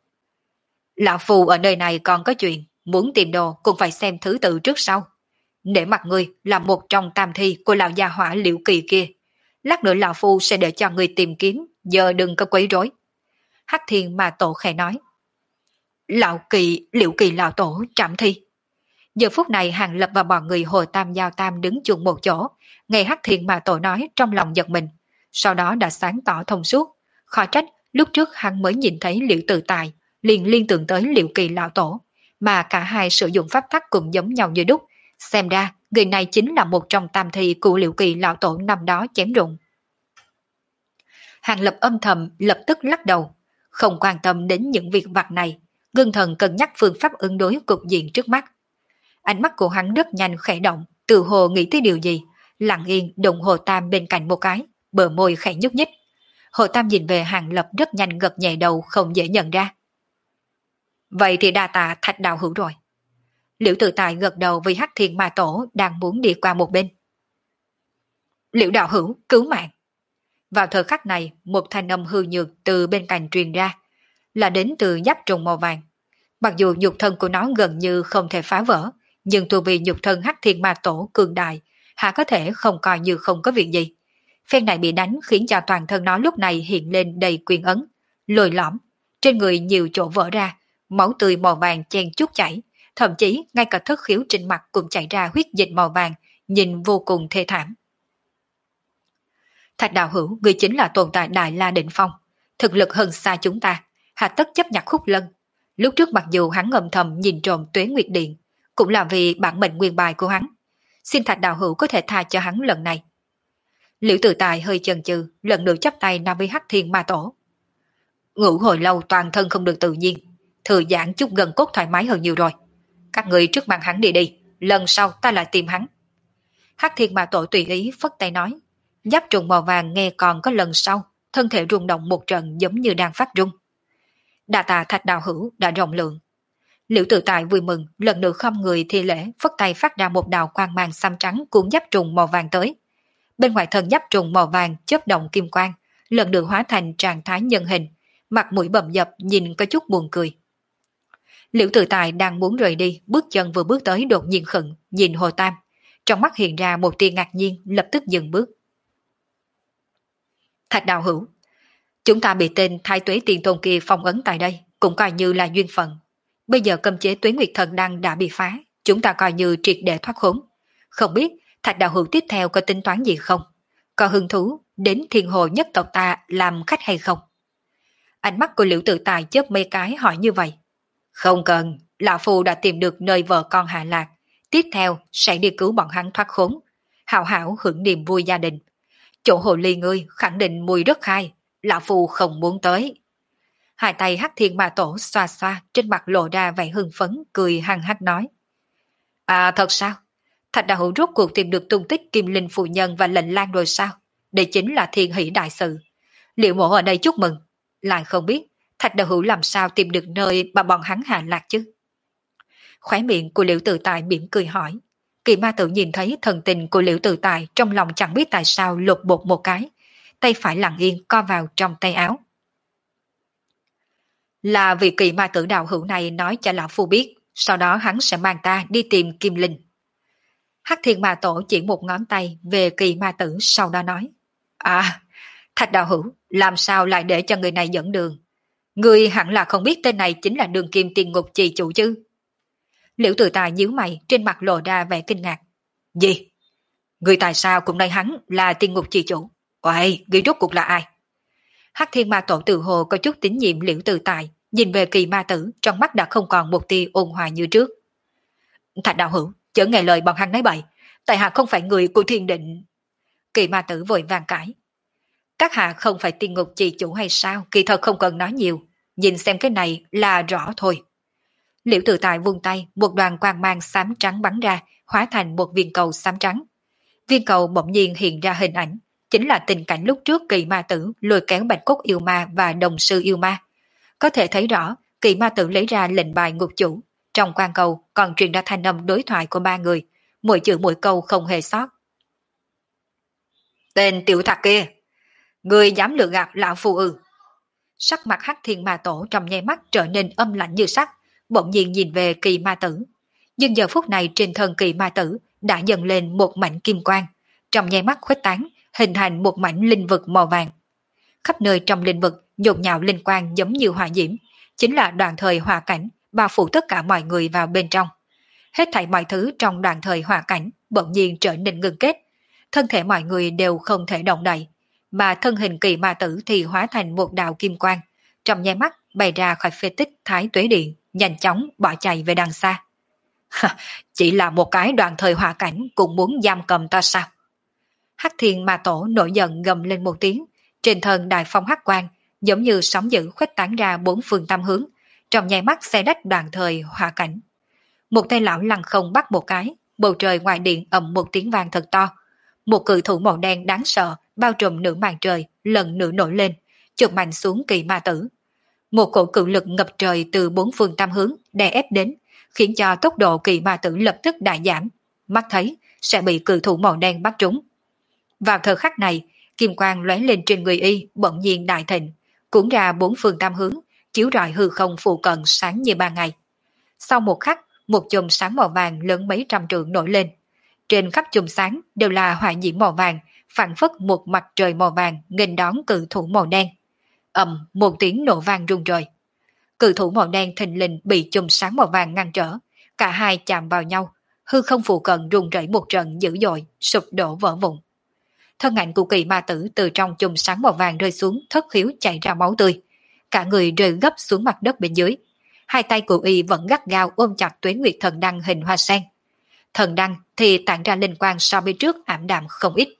Lão phù ở nơi này còn có chuyện, muốn tìm đồ cũng phải xem thứ tự trước sau. Để mặt ngươi là một trong tam thi của lão gia hỏa Liễu Kỳ kia. Lát nữa lão phu sẽ để cho người tìm kiếm, giờ đừng có quấy rối. Hắc Thiên Ma Tổ khẽ nói. Lão Kỳ, Liễu Kỳ lão tổ trảm thi. Giờ phút này Hàng Lập và bọn người Hồ Tam Giao Tam đứng chung một chỗ, nghe Hắc Thiên Ma Tổ nói trong lòng giật mình, sau đó đã sáng tỏ thông suốt. Khó trách lúc trước hắn mới nhìn thấy Liễu Tự Tài, liền liên tưởng tới Liễu Kỳ lão tổ, mà cả hai sử dụng pháp tắc cũng giống nhau như đúc. Xem ra người này chính là một trong tam thi của Liễu Kỳ lão tổ năm đó chém rụng. Hàng Lập âm thầm lập tức lắc đầu, không quan tâm đến những việc vặt này, ngưng thần cân nhắc phương pháp ứng đối cục diện trước mắt. Ánh mắt của hắn rất nhanh khẽ động, tự hồ nghĩ tới điều gì, lặng yên đụng Hồ Tam bên cạnh một cái, bờ môi khẽ nhúc nhích. Hồ Tam nhìn về Hàng Lập rất nhanh gật nhẹ đầu, không dễ nhận ra. Vậy thì đa tạ Thạch đạo hữu rồi. Liễu Tự Tài gật đầu với Hắc Thiên Ma Tổ đang muốn đi qua một bên. Liễu đạo hữu cứu mạng. Vào thời khắc này, một thanh âm hư nhược từ bên cạnh truyền ra, là đến từ giáp trùng màu vàng. Mặc dù nhục thân của nó gần như không thể phá vỡ, nhưng tu vì nhục thân Hắc Thiên Ma Tổ cường đại, hạ có thể không coi như không có việc gì. Phen này bị đánh khiến cho toàn thân nó lúc này hiện lên đầy quyền ấn, lồi lõm, trên người nhiều chỗ vỡ ra, máu tươi màu vàng chen chúc chảy, thậm chí ngay cả thất khiếu trên mặt cũng chảy ra huyết dịch màu vàng, nhìn vô cùng thê thảm. Thạch đạo hữu, người chính là tồn tại Đại La Đỉnh Phong, thực lực hơn xa chúng ta, hà tất chấp nhặt Khúc Lân. Lúc trước mặc dù hắn âm thầm nhìn trộm Tuế Nguyệt Điện, cũng là vì bản mệnh nguyên bài của hắn. Xin Thạch đạo hữu có thể tha cho hắn lần này. Liễu Tự Tài hơi chần chừ, lần nữa chắp tay nói với Hắc Thiên Ma Tổ. Ngủ hồi lâu toàn thân không được tự nhiên, thư giãn chút gần cốt thoải mái hơn nhiều rồi. Các người trước mang hắn đi đi, lần sau ta lại tìm hắn. Hắc Thiên Ma Tổ tùy ý phất tay nói. Giáp trùng màu vàng nghe còn có lần sau, thân thể rung động một trận giống như đang phát rung. Đa tạ Thạch đạo hữu đã rộng lượng. Liễu Tự Tài vui mừng, lần nữa không người thi lễ, phất tay phát ra một đạo quang mang xám trắng cuốn giáp trùng màu vàng tới. Bên ngoài thân giáp trùng màu vàng chớp động kim quang, lần nữa hóa thành trạng thái nhân hình, mặt mũi bầm dập nhìn có chút buồn cười. Liễu Tự Tài đang muốn rời đi, bước chân vừa bước tới đột nhiên khựng, nhìn Hồ Tam, trong mắt hiện ra một tia ngạc nhiên, lập tức dừng bước. Thạch đạo hữu, chúng ta bị tên Thái Tuế Tiên Tôn kia phong ấn tại đây, cũng coi như là duyên phận. Bây giờ cấm chế Tuế Nguyệt Thần Đăng đã bị phá, chúng ta coi như triệt để thoát khốn. Không biết Thạch đạo hữu tiếp theo có tính toán gì không? Có hứng thú đến Thiên Hồ nhất tộc ta làm khách hay không? Ánh mắt của Liễu Tự Tài chớp mấy cái hỏi như vậy. Không cần, lão phu đã tìm được nơi vợ con hạ lạc, tiếp theo sẽ đi cứu bọn hắn thoát khốn, hảo hảo hưởng niềm vui gia đình. Chỗ hồ ly ngươi khẳng định mùi rất khai, lão phu không muốn tới. Hai tay Hắc Thiên Ma Tổ xoa xoa, trên mặt lộ ra vẻ hưng phấn, cười hăng hắc nói. À thật sao? Thạch đạo hữu rốt cuộc tìm được tung tích Kim Linh phụ nhân và lệnh lan rồi sao? Đây chính là thiên hỷ đại sự. Liệu mộ ở đây chúc mừng, lại không biết Thạch đạo hữu làm sao tìm được nơi mà bọn hắn hạ lạc chứ? Khóe miệng của Liễu Tự Tài mỉm cười hỏi. Kỳ ma tử nhìn thấy thần tình của Liễu Tự Tài, trong lòng chẳng biết tại sao lột bột một cái, tay phải lặng yên co vào trong tay áo. Là vì kỳ ma tử đạo hữu này nói cho lão phu biết, sau đó hắn sẽ mang ta đi tìm Kim Linh. Hắc Thiên Ma Tổ chỉ một ngón tay về kỳ ma tử, sau đó nói. À, Thạch đạo hữu, làm sao lại để cho người này dẫn đường? Người hẳn là không biết tên này chính là Đường Kim Tiên Ngục Trì chủ chứ? Liễu Tự Tài nhíu mày, trên mặt lộ ra vẻ kinh ngạc. Gì? Người tại sao cũng nói hắn là Tiên Ngục Trì chủ? Uầy, người rốt cuộc là ai? Hắc Thiên Ma Tổ tự hồ có chút tín nhiệm Liễu Tự Tài, nhìn về kỳ ma tử, trong mắt đã không còn một tia ôn hòa như trước. Thạch đạo hữu, chớ nghe lời bọn hắn nói bậy, tại hạ không phải người của Thiên Định. Kỳ ma tử vội vàng cãi. Các hạ không phải Tiên Ngục Trì chủ hay sao? Kỳ thật không cần nói nhiều, nhìn xem cái này là rõ thôi. Liễu Tự Tài vung tay, một đoàn quang mang xám trắng bắn ra, hóa thành một viên cầu xám trắng. Viên cầu bỗng nhiên hiện ra hình ảnh, chính là tình cảnh lúc trước kỳ ma tử lôi kéo Bạch Cốt yêu ma và đồng sư yêu ma. Có thể thấy rõ, kỳ ma tử lấy ra lệnh bài ngục chủ, trong quang cầu còn truyền ra thanh âm đối thoại của ba người, mỗi chữ mỗi câu không hề sót. Tên tiểu thạc kia, người dám lừa gạt lão phu ư? Sắc mặt Hắc Thiên Ma Tổ trong nháy mắt trở nên âm lạnh như sắt, bỗng nhiên nhìn về kỳ ma tử. Nhưng giờ phút này trên thân kỳ ma tử đã dần lên một mảnh kim quang, trong nháy mắt khuếch tán, hình thành một mảnh linh vực màu vàng. Khắp nơi trong linh vực nhộn nhạo linh quang giống như hỏa diễm, chính là đoạn thời hỏa cảnh, bao phủ tất cả mọi người vào bên trong. Hết thảy mọi thứ trong đoạn thời hỏa cảnh bỗng nhiên trở nên ngưng kết, thân thể mọi người đều không thể động đậy, mà thân hình kỳ ma tử thì hóa thành một đạo kim quang, trong nháy mắt bay ra khỏi phế tích Thái Tuế Điện, nhanh chóng bỏ chạy về đằng xa. Chỉ là một cái đoạn thời hỏa cảnh cũng muốn giam cầm ta sao? Hắc Thiên Ma Tổ nổi giận gầm lên một tiếng, trên thân đại phong hắc quang giống như sóng dữ khuếch tán ra bốn phương tám hướng, trong nháy mắt xé đách đoạn thời hỏa cảnh. Một tay lão lăng không bắt một cái, bầu trời ngoài điện ầm một tiếng vang thật to. Một cự thủ màu đen đáng sợ bao trùm nửa màn trời lần nữa nổi lên, chụp mạnh xuống kỳ ma tử. Một cổ cự lực ngập trời từ bốn phương tám hướng đè ép đến, khiến cho tốc độ kỳ ma tử lập tức đại giảm, mắt thấy sẽ bị cự thủ màu đen bắt trúng. Vào thời khắc này, kim quang lóe lên trên người y bỗng nhiên đại thịnh, cuốn ra bốn phương tám hướng, chiếu rọi hư không phụ cận sáng như ban ngày. Sau một khắc, một chùm sáng màu vàng lớn mấy trăm trượng nổi lên. Trên khắp chùm sáng đều là hỏa diễm màu vàng, phản phất một mặt trời màu vàng nghênh đón cự thủ màu đen. Ầm, một tiếng nổ vang rung trời. Cự thủ màu đen thình lình bị chùm sáng màu vàng ngăn trở, cả hai chạm vào nhau, hư không phụ cận rung rẩy một trận dữ dội, sụp đổ vỡ vụn. Thân ảnh của kỳ ma tử từ trong chùm sáng màu vàng rơi xuống, thất khiếu chảy ra máu tươi, cả người rơi gấp xuống mặt đất bên dưới. Hai tay của y vẫn gắt gao ôm chặt Tuế Nguyệt Thần Đăng hình hoa sen. Thần đăng thì tản ra linh quang so với trước ảm đạm không ít.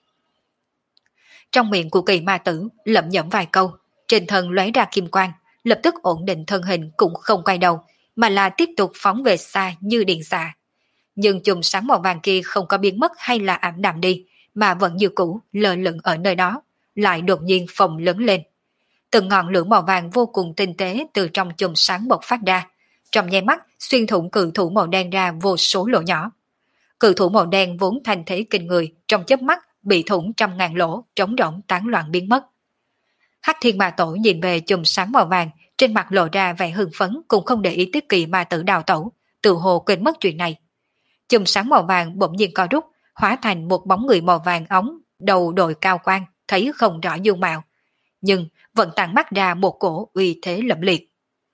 Trong miệng của kỳ ma tử lẩm nhẩm vài câu, trên thân lóe ra kim quang, lập tức ổn định thân hình cũng không quay đầu, mà là tiếp tục phóng về xa như điện xạ. Nhưng chùm sáng màu vàng kia không có biến mất hay là ảm đạm đi, mà vẫn như cũ lơ lửng ở nơi đó, lại đột nhiên phồng lớn lên. Từng ngọn lửa màu vàng vô cùng tinh tế từ trong chùm sáng bộc phát ra, trong nháy mắt xuyên thủng cự thủ màu đen ra vô số lỗ nhỏ. Cự thủ màu đen vốn thành thế kinh người, trong chớp mắt bị thủng trăm ngàn lỗ, trống rỗng tán loạn biến mất. Hắc Thiên Ma Tổ nhìn về chùm sáng màu vàng, trên mặt lộ ra vẻ hưng phấn, cũng không để ý tới kỳ ma tử đào tẩu, tự hồ quên mất chuyện này. Chùm sáng màu vàng bỗng nhiên co rút, hóa thành một bóng người màu vàng óng, đầu đội cao quan, thấy không rõ dung mạo, nhưng vẫn tản mắt ra một cổ uy thế lẫm liệt.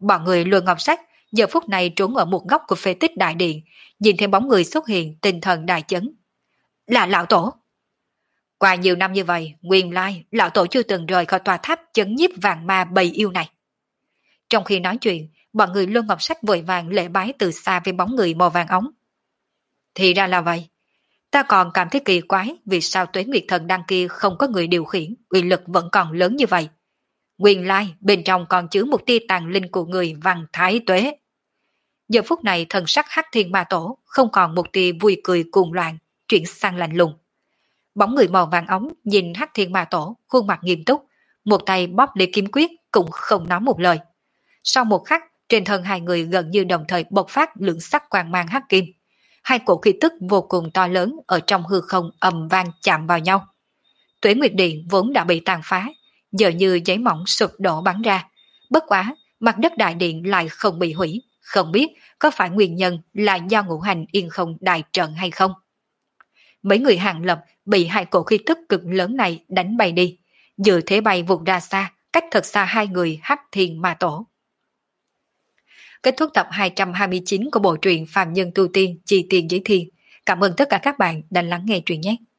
Bọn người Luân Ngọc Sách giờ phút này trốn ở một góc của phế tích đại điện, nhìn thấy bóng người xuất hiện, tinh thần đại chấn. Là lão tổ. Qua nhiều năm như vậy, nguyên lai lão tổ chưa từng rời khỏi tòa tháp chấn nhiếp vàng ma bầy yêu này. Trong khi nói chuyện, bọn người Luân Ngọc Sách vội vàng lễ bái từ xa với bóng người màu vàng ống. Thì ra là vậy. Ta còn cảm thấy kỳ quái vì sao Tuế Nguyệt Thần Đăng kia không có người điều khiển, uy lực vẫn còn lớn như vậy. Nguyên lai bên trong còn chứa một tia tàn linh của người Văn Thái Tuế. Giờ phút này thần sắc Hắc Thiên Ma Tổ không còn một tia vui cười cuồng loạn, chuyển sang lạnh lùng. Bóng người màu vàng ống nhìn Hắc Thiên Ma Tổ, khuôn mặt nghiêm túc, một tay bóp lấy kiếm quyết cũng không nói một lời. Sau một khắc, trên thân hai người gần như đồng thời bộc phát lượng sắc quang mang hắc kim. Hai cổ khí tức vô cùng to lớn ở trong hư không ầm vang chạm vào nhau. Tuế Nguyệt Điện vốn đã bị tàn phá, giờ như giấy mỏng sụp đổ bắn ra. Bất quá, mặt đất đại điện lại không bị hủy, không biết có phải nguyên nhân là do ngũ hành yên không đại trận hay không. Mấy người Hàng Lập bị hai cổ khí tức cực lớn này đánh bay đi, dự thế bay vụt ra xa, cách thật xa hai người Hắc Thiên Ma Tổ. Kết thúc tập 229 của bộ truyện Phàm Nhân Tu Tiên Chi Tiền Giới Thiên. Cảm ơn tất cả các bạn đã lắng nghe truyện nhé.